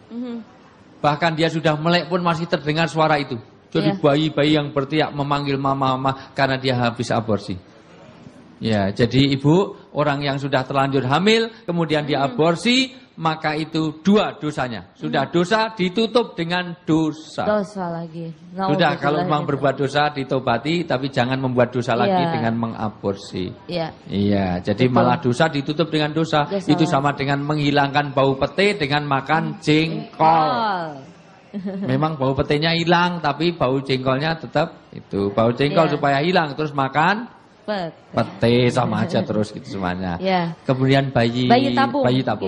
Bahkan dia sudah melek pun masih terdengar suara itu. Jadi bayi-bayi yang berteriak memanggil mama, mama, karena dia habis aborsi. Ya, jadi ibu, orang yang sudah terlanjur hamil, kemudian dia aborsi, maka itu 2 dosanya. Sudah dosa ditutup dengan dosa. Dosa lagi. Sudah, kalau memang berbuat dosa ditobati, tapi jangan membuat dosa lagi dengan mengaborsi. Iya. Iya, jadi malah dosa ditutup dengan dosa. Itu sama dengan menghilangkan bau pete dengan makan jengkol. Memang bau petenya hilang, tapi bau jengkolnya tetap itu. Bau jengkol supaya hilang, terus makan pete sama aja terus gitu semuanya. Kemudian bayi tabung.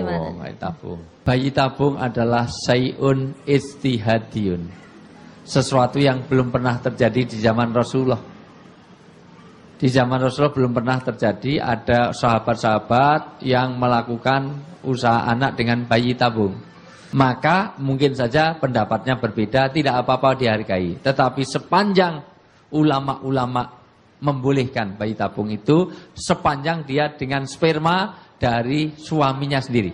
Bayi tabung adalah syai'un ijtihadiyun. Sesuatu yang belum pernah terjadi di zaman Rasulullah. Di zaman Rasulullah belum pernah terjadi ada sahabat-sahabat yang melakukan usaha anak dengan bayi tabung. Maka mungkin saja pendapatnya berbeda, tidak apa-apa dihargai. Tetapi sepanjang ulama-ulama membolehkan bayi tabung itu, sepanjang dia dengan sperma dari suaminya sendiri.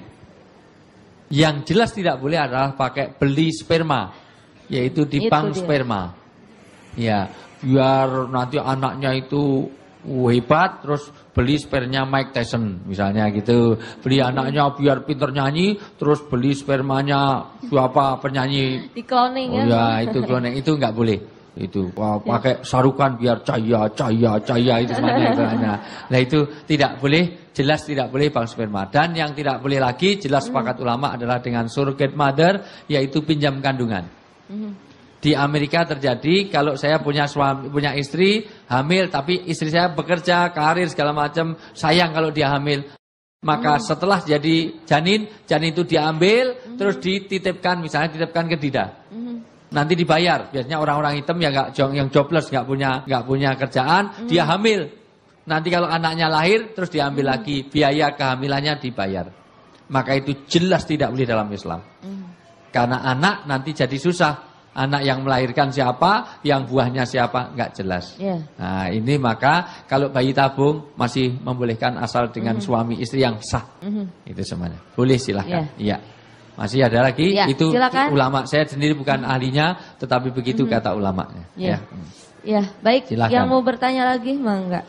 Yang jelas tidak boleh adalah pakai beli sperma, yaitu di bank sperma. Ya, biar nanti anaknya itu hebat, terus beli spermanya Mike Tyson misalnya gitu. Beli anaknya biar pinter nyanyi, terus beli spermanya siapa penyanyi. Di cloning itu cloning, itu nggak boleh. Itu pakai sarukan biar cahaya itu semuanya. Nah itu tidak boleh, jelas tidak boleh bank sperma. Dan yang tidak boleh lagi jelas sepakat ulama adalah dengan surrogate mother, yaitu pinjam kandungan. Di Amerika terjadi, kalau saya punya istri hamil, tapi istri saya bekerja, karir segala macam, sayang kalau dia hamil. Maka setelah jadi janin itu diambil, terus dititipkan, misalnya dititipkan ke Dida. Nanti dibayar. Biasanya orang-orang hitam yang jobless, nggak punya kerjaan, dia hamil. Nanti kalau anaknya lahir, terus diambil lagi, biaya kehamilannya dibayar. Maka itu jelas tidak boleh dalam Islam. Karena anak nanti jadi susah. Anak yang melahirkan siapa, yang buahnya siapa, nggak jelas. Nah ini maka kalau bayi tabung masih membolehkan asal dengan suami istri yang sah. Itu semuanya. Boleh silahkan. Iya. Masih ada lagi, itu silakan. Ulama, saya sendiri bukan ahlinya, tetapi begitu kata ulamanya. Ya, baik. Silakan. Yang mau bertanya lagi, mangga.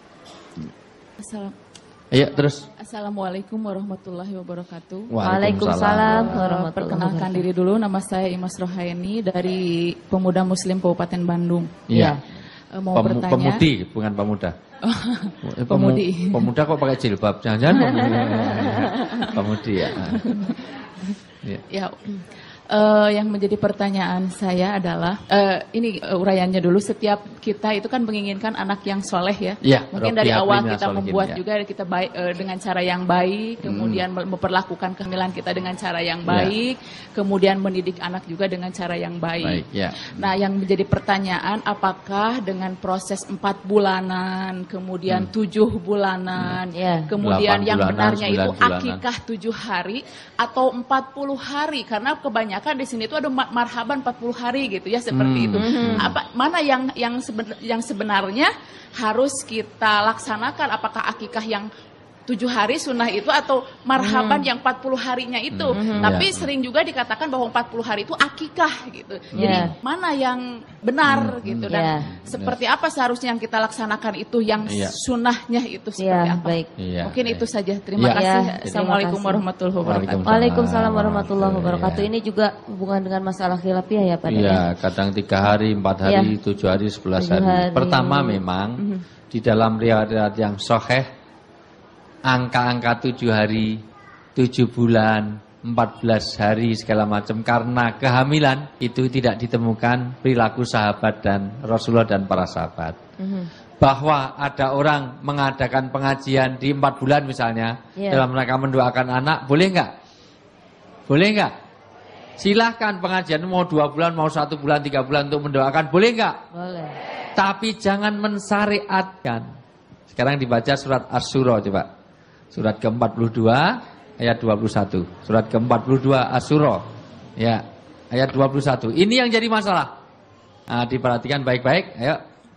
Terus. Assalamualaikum warahmatullahi wabarakatuh. Waalaikumsalam warahmatullahi wabarakatuh. Perkenalkan diri dulu, nama saya Imas Rohaini dari Pemuda Muslim Kabupaten Bandung. Iya. Mau bertanya. Pemudi, bukan pemuda. Pemudi. Pemuda kok pakai jilbab? Jangan-jangan pemudi ya. Yang menjadi pertanyaan saya adalah ini uraiannya dulu, setiap kita itu kan menginginkan anak yang soleh ya. Mungkin dari awal kita membuat juga kita baik dengan cara yang baik, kemudian memperlakukan kehamilan kita dengan cara yang baik, kemudian mendidik anak juga dengan cara yang baik. Nah, yang menjadi pertanyaan, apakah dengan proses 4 bulanan, kemudian 7 bulanan, kemudian yang benarnya itu akikah 7 hari atau 40 hari? Karena kebanyakan mempertanyakan di sini itu ada marhaban 40 hari gitu ya, seperti itu. Mana yang sebenarnya harus kita laksanakan, apakah akikah yang 7 hari sunnah itu atau marhaban yang 40 harinya itu. Tapi sering juga dikatakan bahwa 40 hari itu akikah gitu. Jadi mana yang benar gitu, dan seperti apa seharusnya yang kita laksanakan itu, yang sunnahnya itu seperti apa. Baik. Mungkin itu saja. Terima kasih. Assalamualaikum warahmatullahi wabarakatuh. Waalaikumsalam warahmatullahi wabarakatuh. Ini juga hubungan dengan masalah khilafiyah ya Pak. Iya, kadang 3 hari, 4 hari, 7 hari, 11 hari. Pertama memang di dalam riwayat yang sahih, angka-angka 7 hari, 7 bulan, 14 hari segala macam karena kehamilan itu tidak ditemukan perilaku sahabat dan Rasulullah dan para sahabat. Bahwa ada orang mengadakan pengajian di 4 bulan misalnya dalam rangka mendoakan anak, boleh enggak? Boleh enggak? Silahkan pengajian mau 2 bulan, mau 1 bulan, 3 bulan untuk mendoakan, boleh enggak? Boleh. Tapi jangan mensyariatkan. Sekarang dibaca surat Asy-Syura coba. Surat ke-42 ayat 21. Surat ke-42 Asy-Syura. Ya, ayat 21. Ini yang jadi masalah. Nah, diperhatikan baik-baik. Ayo.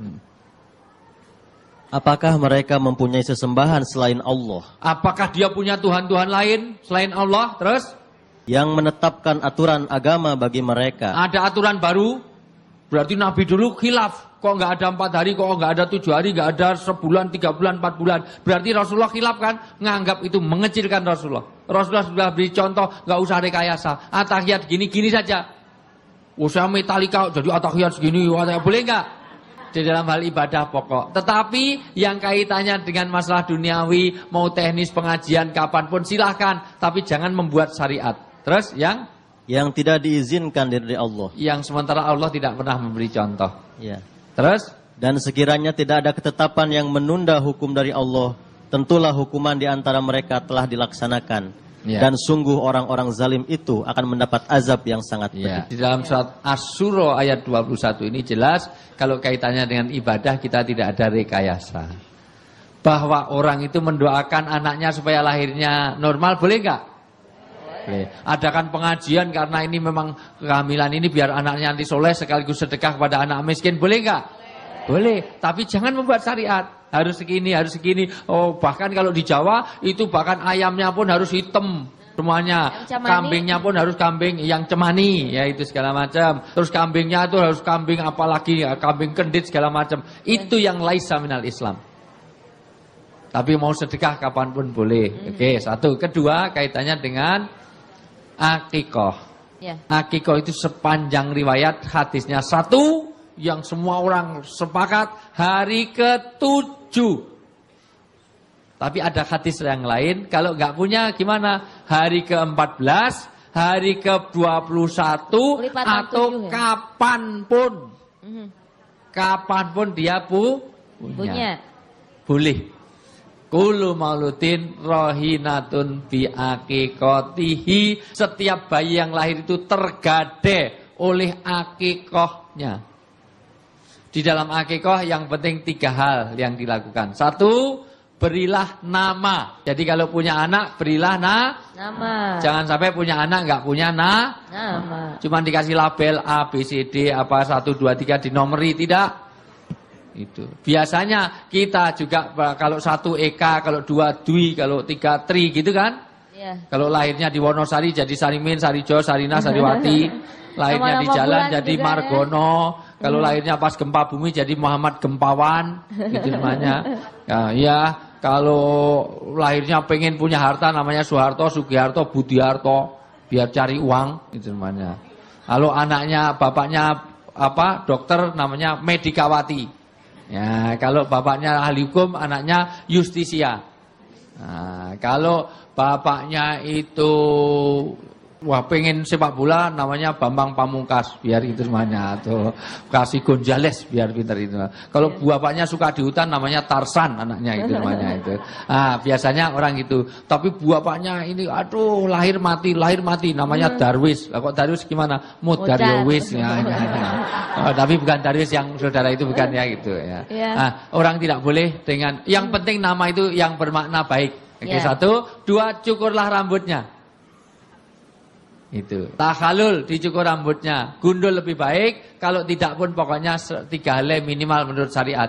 Apakah mereka mempunyai sesembahan selain Allah? Apakah dia punya Tuhan-Tuhan lain selain Allah? Terus? Yang menetapkan aturan agama bagi mereka. Ada aturan baru? Berarti Nabi dulu khilaf. Kok nggak ada 4 hari, kok nggak ada 7 hari, nggak ada sebulan, 3 bulan, 4 bulan. Berarti Rasulullah khilaf kan? Nganggap itu mengecilkan Rasulullah. Rasulullah sudah beri contoh, nggak usah rekayasa. Atahiyat gini-gini saja. Usah metalika, jadi atahiyat segini, boleh nggak? Di dalam hal ibadah pokok. Tetapi yang kaitannya dengan masalah duniawi, mau teknis pengajian kapanpun silahkan. Tapi jangan membuat syariat. Terus yang tidak diizinkan dari Allah. Yang sementara Allah tidak pernah memberi contoh. Ya. Terus? Dan sekiranya tidak ada ketetapan yang menunda hukum dari Allah, tentulah hukuman di antara mereka telah dilaksanakan. Dan sungguh orang-orang zalim itu akan mendapat azab yang sangat pedih. Di dalam surat Asy-Syura ayat 21 ini jelas kalau kaitannya dengan ibadah kita tidak ada rekayasa. Bahwa orang itu mendoakan anaknya supaya lahirnya normal, boleh enggak? Boleh. Adakan pengajian karena ini memang kehamilan ini biar anaknya nanti soleh sekaligus sedekah kepada anak miskin, boleh enggak? Boleh, tapi jangan membuat syariat. Harus segini, harus segini. Oh, bahkan kalau di Jawa itu bahkan ayamnya pun harus hitam semuanya. Kambingnya pun harus kambing yang cemani, ya itu segala macam. Terus kambingnya itu harus kambing apalagi ya, kambing kendit segala macam. Itu yang laisa minal Islam. Tapi mau sedekah kapanpun boleh. Oke, satu. Kedua, kaitannya dengan akikoh. Akikoh itu sepanjang riwayat hadisnya satu, yang semua orang sepakat hari ke-7. Tapi ada hadis yang lain, kalau nggak punya gimana? Hari ke-14, hari ke-21, atau kapanpun. Kapanpun dia punya. Boleh. Kullu mauludin rohinatun bi akikotihi. Setiap bayi yang lahir itu tergade oleh akikohnya. Di dalam akikoh yang penting 3 hal yang dilakukan. 1, berilah nama. Jadi kalau punya anak berilah nama. Jangan sampai punya anak nggak punya nama. Cuman dikasih label A, B, C, D, apa 1, 2, 3 dinomori, tidak. Itu. Biasanya kita juga kalau 1 Eka, kalau 2 Dwi, kalau 3 Tri gitu kan. Kalau lahirnya di Wonosari jadi Sarimin, Sarijo, Sarina, Sariwati. Lahirnya di jalan jadi Margono. Kalau lahirnya pas gempa bumi jadi Muhammad Gempawan, gitu namanya. Ya, kalau lahirnya pengen punya harta namanya Soeharto, Sugiharto, Budiharto, biar cari uang, gitu namanya. Kalau anaknya, bapaknya dokter namanya Medikawati. Ya, kalau bapaknya ahli hukum, anaknya Justisia. Nah, kalau bapaknya itu pengen sepak bola namanya Bambang Pamungkas, biar itu semuanya, atau kasih Gonzales biar pintar itu. Kalau bapaknya suka di hutan namanya Tarsan anaknya, itu namanya itu. Biasanya orang gitu. Tapi bapaknya ini lahir mati namanya Darwis. Kok Darwis gimana? Mudaryowis ya. Tapi bukan Darwis yang saudara itu, bukan ya gitu ya. Orang tidak boleh dengan yang penting nama itu yang bermakna baik. Oke, 1, 2 cukurlah rambutnya. Itu. Takhalul, dicukur rambutnya. Gundul lebih baik, kalau tidak pun pokoknya 3 helai minimal menurut syariat.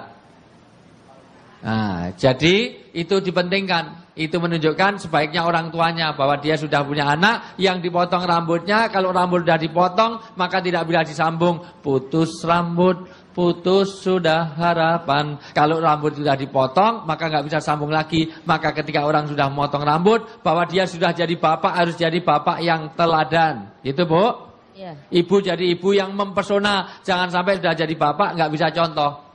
Nah, jadi itu dipentingkan. Itu menunjukkan sebaiknya orang tuanya bahwa dia sudah punya anak yang dipotong rambutnya. Kalau rambut sudah dipotong, maka tidak bisa disambung. Putus rambut, putus sudah harapan. Kalau rambut sudah dipotong, maka nggak bisa sambung lagi. Maka ketika orang sudah memotong rambut, bahwa dia sudah jadi bapak, harus jadi bapak yang teladan. Itu, Bu? Ya. Ibu jadi ibu yang mempesona. Jangan sampai sudah jadi bapak, nggak bisa contoh.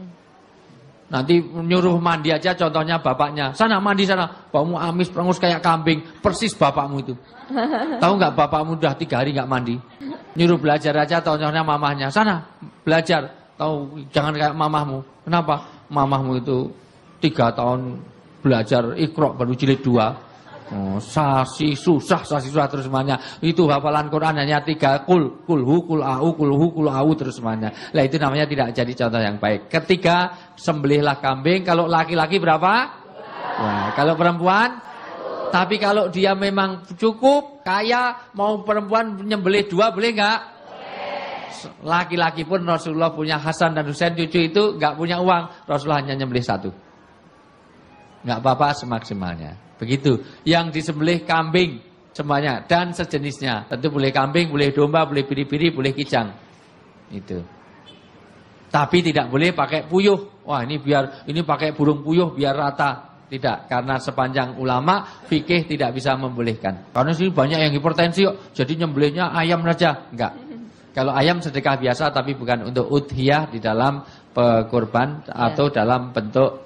Nanti nyuruh mandi aja, contohnya bapaknya. Sana mandi sana, baumu amis, perengus kayak kambing. Persis bapakmu itu. Tahu nggak bapakmu udah 3 hari nggak mandi. Nyuruh belajar aja, contohnya mamahnya. Sana belajar, tahu jangan kayak mamahmu. Kenapa? Mamahmu itu 3 tahun belajar Iqra baru jilid 2. Oh, sasi susah terus semuanya. Itu hafalan Quran hanya 3 kul au terus semuanya. Lah itu namanya tidak jadi contoh yang baik. Ketiga, sembelihlah kambing. Kalau laki-laki berapa? Nah, kalau perempuan? Tapi kalau dia memang cukup kaya, mau perempuan nyembelih 2 boleh enggak? Laki-laki pun Rasulullah punya Hasan dan Husain cucu itu enggak punya uang, Rasulullah hanya nyembelih 1. Enggak apa-apa semaksimalnya. Begitu, yang disembelih kambing semuanya dan sejenisnya. Tentu boleh kambing, boleh domba, boleh biri-biri, boleh kijang. Itu. Tapi tidak boleh pakai puyuh. Wah, ini pakai burung puyuh biar rata. Tidak, karena sepanjang ulama fikih tidak bisa membolehkan. Karena sini banyak yang hipertensi kok. Jadi nyembelihnya ayam saja. Enggak. Kalau ayam sedekah biasa tapi bukan untuk udhiyah di dalam kurban atau dalam bentuk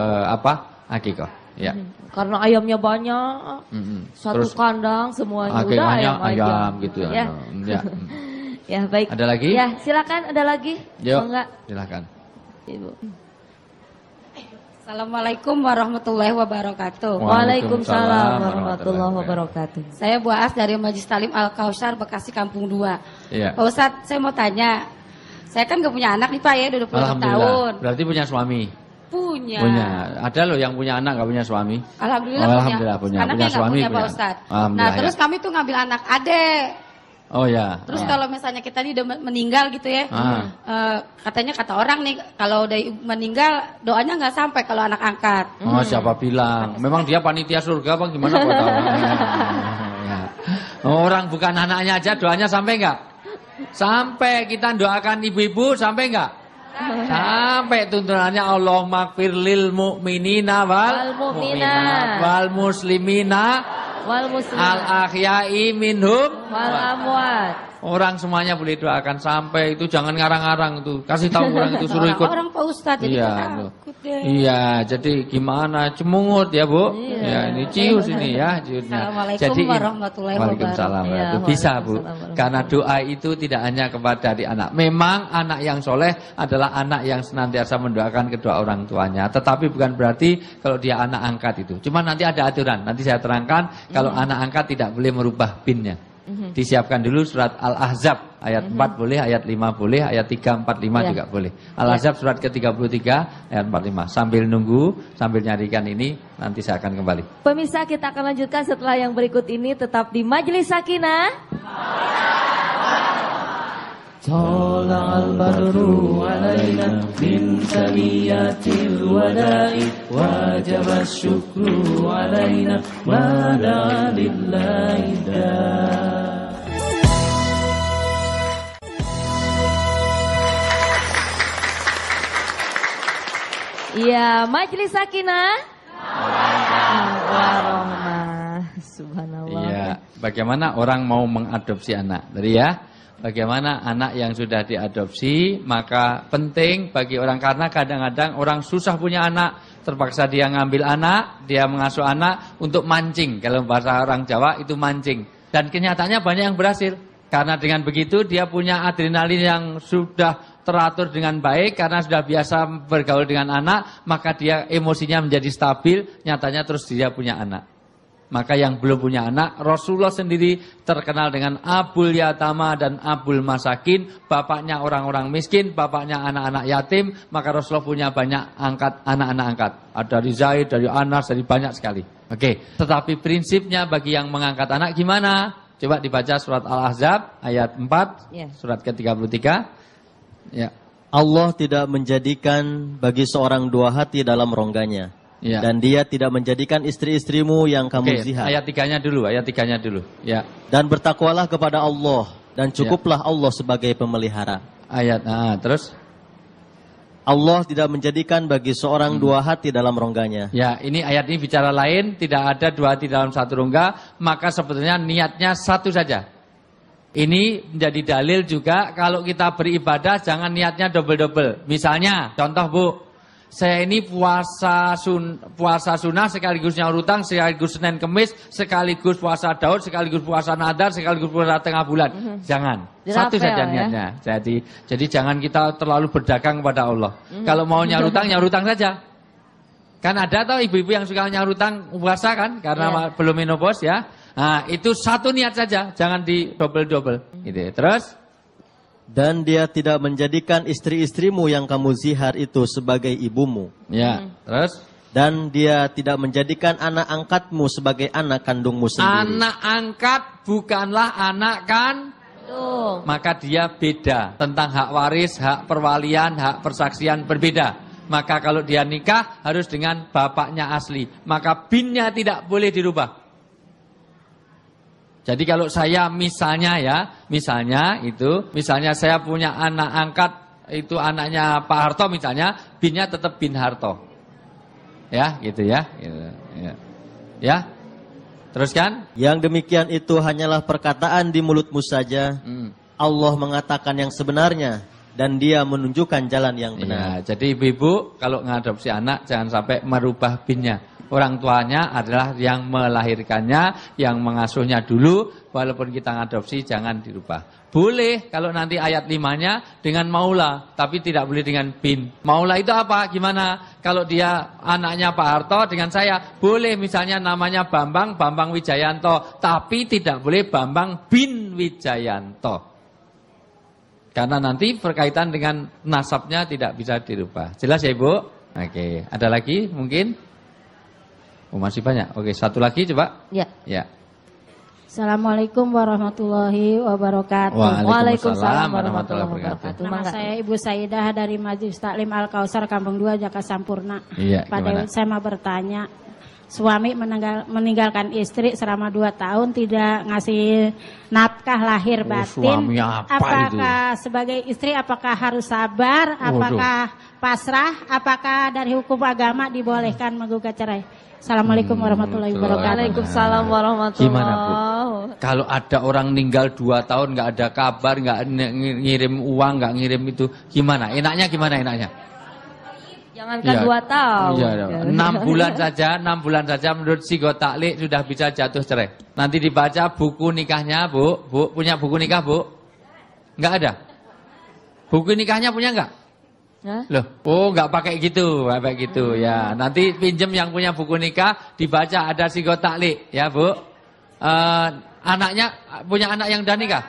akikah. Ya. Karena ayamnya banyak, satu terus kandang semuanya udah ayam gitu ya. Ya. Ya baik. Ada lagi? Ya silakan, ada lagi? Yuk, silakan. Ibu. Assalamualaikum warahmatullahi wabarakatuh. Waalaikumsalam warahmatullahi wabarakatuh. Saya Bu As dari Majlis Talim Al Kausar Bekasi Kampung 2. Ya. Pak Ustadz, saya mau tanya. Saya kan gak punya anak nih Pak ya, udah 20 tahun. Berarti punya suami? Punya. Ada loh yang punya anak gak punya suami. Alhamdulillah punya. Anak punya suami punya Pak Ustadz. Nah terus kami tuh ngambil anak adek. Oh ya. Terus kalau misalnya kita nih udah meninggal gitu ya, katanya kata orang nih kalau udah meninggal doanya nggak sampai kalau anak angkat. Oh siapa bilang? Memang dia panitia surga apa gimana? Orang bukan anaknya aja doanya sampai nggak? Sampai kita doakan ibu-ibu sampai nggak? Sampai tuntunannya Allah maghfir lil mu'minina wal mu'minat wal muslimina al ahya'i minhum wal amwat. Orang semuanya boleh doakan sampai itu jangan ngarang-ngarang tuh. Kasih tahu orang itu suruh ikut. Orang Pak Ustadz jadi takut deh. Iya, jadi gimana? Cemungut ya, Bu. Ya, ini cius ini ya, ciusnya. Assalamualaikum warahmatullahi wabarakatuh. Waalaikumsalam. Ya, bisa, Bu. Karena doa itu tidak hanya kepada di anak. Memang anak yang soleh adalah anak yang senantiasa mendoakan kedua orang tuanya. Tetapi bukan berarti kalau dia anak angkat itu. Cuma nanti ada aturan. Nanti saya terangkan kalau anak angkat tidak boleh merubah pinnya. Disiapkan dulu surat Al-Ahzab ayat 4 boleh, ayat 5 boleh, ayat 3, 4, 5 juga boleh. Al-Ahzab surat ke-33 ayat 45. Sambil nunggu, sambil nyarikan ini, nanti saya akan kembali. Pemirsa, kita akan lanjutkan setelah yang berikut ini, tetap di Majelis Sakinah. طلع البدر علينا من ثنيات الوداع وجب الشكر علينا ما دعا لله داع. Ya, Majelis Sakinah. Warahmah. Subhanallah. Iya, bagaimana orang mau mengadopsi anak? Tadi ya. Bagaimana anak yang sudah diadopsi, maka penting bagi orang, karena kadang-kadang orang susah punya anak, terpaksa dia ngambil anak, dia mengasuh anak untuk mancing. Kalau bahasa orang Jawa itu mancing. Dan kenyataannya banyak yang berhasil. Karena dengan begitu dia punya adrenalin yang sudah teratur dengan baik, karena sudah biasa bergaul dengan anak, maka dia emosinya menjadi stabil, nyatanya terus dia punya anak. Maka yang belum punya anak, Rasulullah sendiri terkenal dengan Abul Yatama dan Abul Masakin. Bapaknya orang-orang miskin, bapaknya anak-anak yatim. Maka Rasulullah punya banyak anak-anak angkat. Ada dari Zaid, dari Anas, dari banyak sekali. Oke. Tetapi prinsipnya bagi yang mengangkat anak gimana? Coba dibaca surat Al-Ahzab ayat 4, surat ke-33. Ya. Allah tidak menjadikan bagi seorang dua hati dalam rongganya. Ya. Dan dia tidak menjadikan istri-istrimu yang kamu zihar. Ayat 3-nya dulu, ayat 3-nya dulu. Ya. Dan bertakwalah kepada Allah dan cukuplah Allah sebagai pemelihara. Ayat, terus Allah tidak menjadikan bagi seorang dua hati dalam rongganya. Ya, ini ayat ini bicara lain, tidak ada dua hati dalam satu rongga, maka sebetulnya niatnya satu saja. Ini menjadi dalil juga kalau kita beribadah jangan niatnya double-double. Misalnya, contoh Bu, saya ini puasa sunnah sekaligus nyaur utang, sekaligus Senin Kemis, sekaligus puasa Daud, sekaligus puasa Nadar, sekaligus puasa tengah bulan. Jangan. Satu saja niatnya. Ya? Jadi jangan kita terlalu berdagang kepada Allah. Kalau mau nyaur utang saja. Kan ada tau ibu-ibu yang suka nyaur utang puasa kan karena belum menopause ya. Nah, itu satu niat saja, jangan di double-double. Gitu. Terus dan dia tidak menjadikan istri-istrimu yang kamu zihar itu sebagai ibumu. Ya, terus? Dan dia tidak menjadikan anak angkatmu sebagai anak kandungmu sendiri. Anak angkat bukanlah anak kandung. Maka dia beda. Tentang hak waris, hak perwalian, hak persaksian berbeda. Maka kalau dia nikah harus dengan bapaknya asli. Maka binnya tidak boleh dirubah. Jadi kalau saya misalnya saya punya anak angkat, itu anaknya Pak Harto misalnya, binnya tetap bin Harto. Ya, gitu ya. Ya. Teruskan? Yang demikian itu hanyalah perkataan di mulutmu saja. Allah mengatakan yang sebenarnya dan dia menunjukkan jalan yang benar. Ya, jadi ibu-ibu kalau ngadopsi anak jangan sampai merubah binnya. Orang tuanya adalah yang melahirkannya, yang mengasuhnya dulu, walaupun kita ngadopsi jangan dirubah. Boleh kalau nanti ayat 5-nya dengan maula, tapi tidak boleh dengan bin. Maula itu apa? Gimana? Kalau dia anaknya Pak Harto dengan saya, boleh misalnya namanya Bambang Wijayanto, tapi tidak boleh Bambang bin Wijayanto. Karena nanti berkaitan dengan nasabnya tidak bisa dirubah. Jelas ya Ibu? Oke, ada lagi mungkin? Oh, masih banyak. Oke, satu lagi coba. Ya. Assalamualaikum warahmatullahi wabarakatuh. Waalaikumsalam warahmatullahi wabarakatuh. Nama saya Ibu Saidah dari Majelis Taklim Al-Kausar Kampung 2 Jakarta Sampurna. Iya, Pada saya mau bertanya, suami meninggalkan istri selama 2 tahun tidak ngasih nafkah lahir batin. Suami apa apakah itu? Sebagai istri apakah harus sabar? Apakah pasrah? Apakah dari hukum agama dibolehkan menggugat cerai? Assalamualaikum warahmatullahi wabarakatuh. Waalaikumsalam warahmatullahi wabarakatuh. Gimana Bu? Kalau ada orang meninggal 2 tahun nggak ada kabar, nggak ngirim uang, nggak ngirim itu, gimana? Enaknya gimana enaknya? Jangankan 2 tahun. Iya, 6 bulan saja menurut Sigo Taklik sudah bisa jatuh cerai. Nanti dibaca buku nikahnya Bu. Bu punya buku nikah Bu? Nggak ada. Buku nikahnya punya nggak? Loh, nggak pakai gitu, ya. Nanti pinjem yang punya buku nikah, dibaca ada Sigo Taklik, ya Bu. Anaknya punya anak yang udah nikah?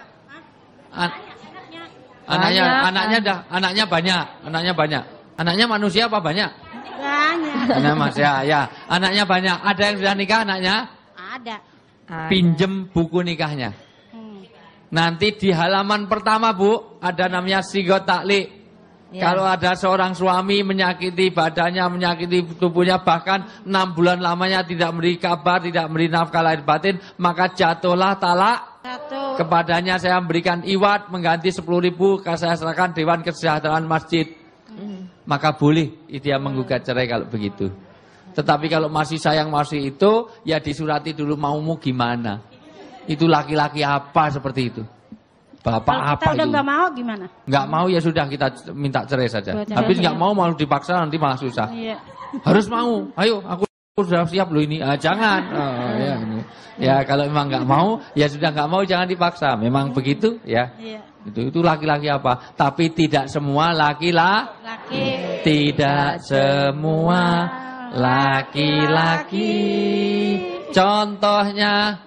Anaknya banyak. Anaknya manusia apa banyak? Banyak. Anak manusia, ya. Anaknya banyak. Ada yang sudah nikah anaknya? Ada. Pinjem buku nikahnya. Nanti di halaman pertama Bu, ada namanya Sigo Taklik. Ya. Kalau ada seorang suami menyakiti badannya, menyakiti tubuhnya, bahkan 6 bulan lamanya tidak memberi kabar, tidak memberi nafkah lahir batin, maka jatuhlah talak. Kepadanya saya memberikan iwat, mengganti 10.000, saya serahkan Dewan Kesejahteraan Masjid. Maka boleh dia menggugat cerai kalau begitu. Tetapi kalau masih sayang masih itu, ya disurati dulu maumu gimana. Itu laki-laki apa seperti itu. Bapak kalau apa kita udah itu? Nggak mau gimana? Nggak mau ya sudah kita minta cerai saja. Habis nggak mau malah dipaksa nanti malah susah. Iya. Harus mau. Ayo aku sudah siap loh ini. Jangan. Ya kalau memang nggak mau ya sudah nggak mau jangan dipaksa. Memang begitu ya. Iya. Itu laki-laki apa? Tapi tidak semua laki-laki. Tidak semua laki-laki. Contohnya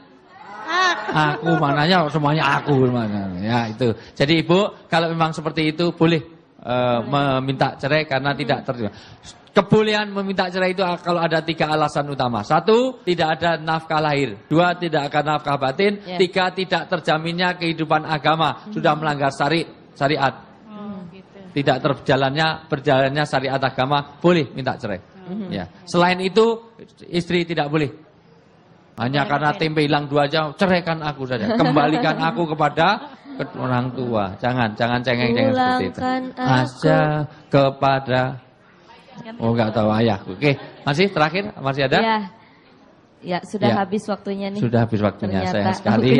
aku mananya semuanya aku mana ya itu. Jadi Ibu kalau memang seperti itu boleh meminta cerai karena tidak terima. Kebolehan meminta cerai itu kalau ada 3 alasan utama. 1, tidak ada nafkah lahir. 2, tidak ada nafkah batin. 3, tidak terjaminnya kehidupan agama. Sudah melanggar syariat. Tidak berjalannya syariat agama, boleh minta cerai. Ya. Selain itu, istri tidak boleh. Hanya karena tempe hilang 2 jam, ceraikan aku saja. Kembalikan aku kepada orang tua. Jangan cengeng-cengeng seperti itu. Aja kepada enggak tahu ayah. Oke, masih terakhir, masih ada? Ya, sudah habis waktunya nih. Sudah habis waktunya, sayang sekali.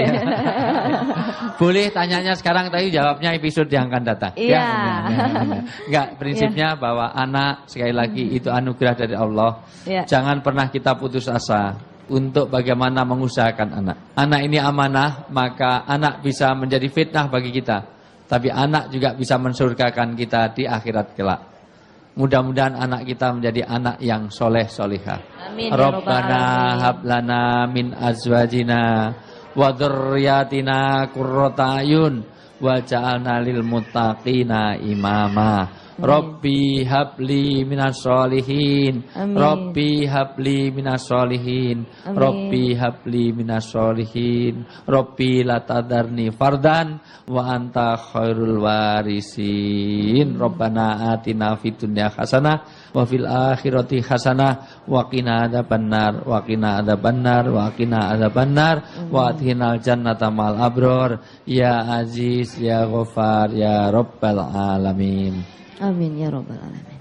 Boleh tanyanya sekarang, tapi jawabnya episode yang akan datang. Iya. Enggak, prinsipnya bahwa anak sekali lagi itu anugerah dari Allah. Jangan pernah kita putus asa untuk bagaimana mengusahakan anak. Anak ini amanah, maka anak bisa menjadi fitnah bagi kita. Tapi anak juga bisa mensurgakan kita di akhirat kelak. Mudah-mudahan anak kita menjadi anak yang soleh solihah. Amin. Rabbana hablana min azwajina wa dzurriyyatina qurrata ayun waj'alna lil muttaqina imama. Rabbi habli minas solihin. Rabbi habli minas solihin. Rabbi habli minas solihin. Rabbi la tadarni fardan wa anta khairul warisin. Rabbana atina fid dunya hasanah wa fil akhirati hasanah wa qina adzabannar wa qina adzabannar wa qina adzabannar wa athinal jannata mal abror ya aziz ya ghafar ya rabbal alamin. Amin ya rabbal alamin.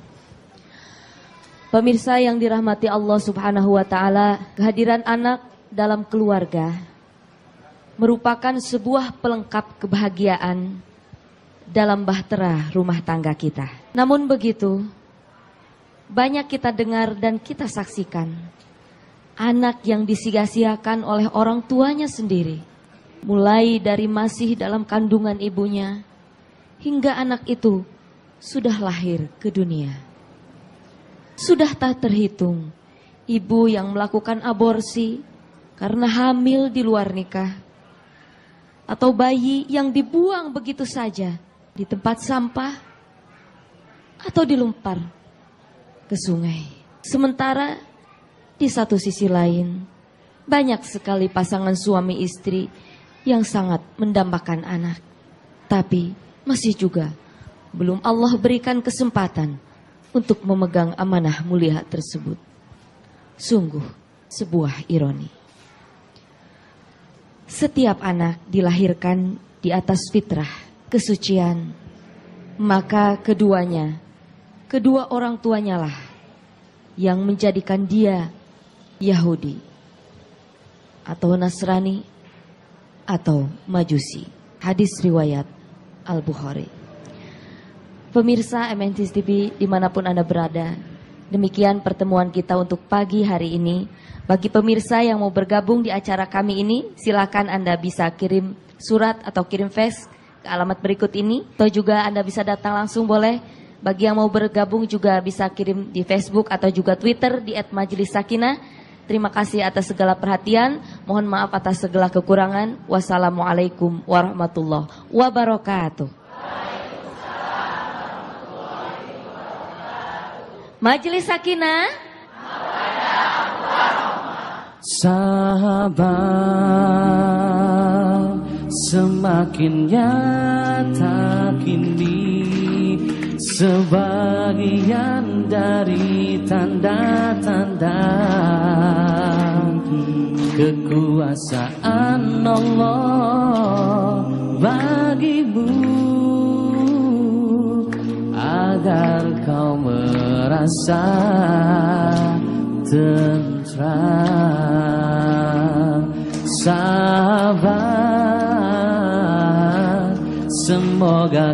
Pemirsa yang dirahmati Allah Subhanahu wa taala, kehadiran anak dalam keluarga merupakan sebuah pelengkap kebahagiaan dalam bahtera rumah tangga kita. Namun begitu, banyak kita dengar dan kita saksikan anak yang disia-siakan oleh orang tuanya sendiri, mulai dari masih dalam kandungan ibunya hingga anak itu sudah lahir ke dunia. Sudah tak terhitung ibu yang melakukan aborsi karena hamil di luar nikah, atau bayi yang dibuang begitu saja di tempat sampah atau dilempar ke sungai. Sementara di satu sisi lain, banyak sekali pasangan suami istri yang sangat mendambakan anak, tapi masih juga belum Allah berikan kesempatan untuk memegang amanah mulia tersebut. Sungguh sebuah ironi. Setiap anak dilahirkan di atas fitrah, kesucian, maka kedua orang tuanya lah yang menjadikan dia Yahudi atau Nasrani atau Majusi. Hadis riwayat Al-Bukhari. Pemirsa MNC TV dimanapun Anda berada, demikian pertemuan kita untuk pagi hari ini. Bagi pemirsa yang mau bergabung di acara kami ini, silakan Anda bisa kirim surat atau kirim fax ke alamat berikut ini. Atau juga Anda bisa datang langsung boleh. Bagi yang mau bergabung juga bisa kirim di Facebook atau juga Twitter di @majelissakinah. Terima kasih atas segala perhatian. Mohon maaf atas segala kekurangan. Wassalamualaikum warahmatullahi wabarakatuh. Majelis Sakinah. Sahabat semakin nyata kini sebagian dari tanda-tanda kekuasaan Allah bagimu, agar kau merasa tentram. Sahabat, semoga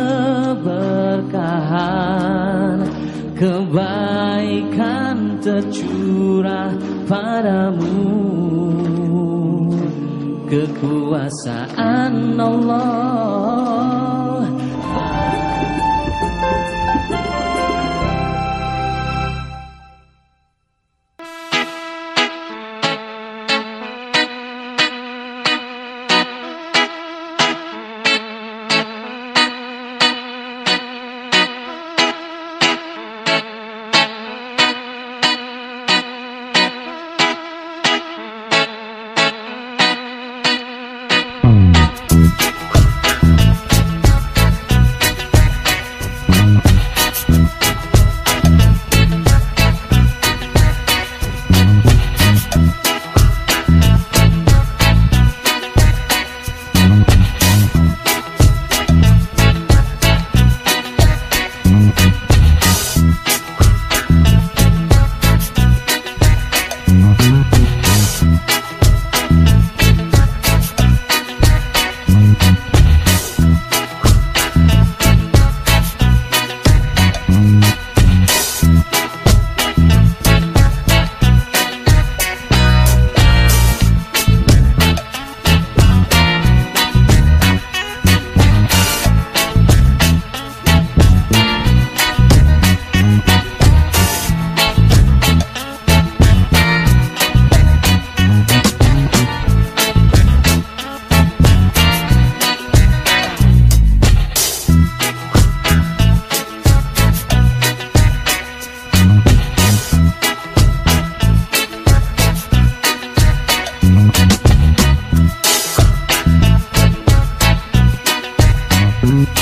keberkahan, kebaikan tercurah padamu. Kekuasaan Allah wabarakatuh.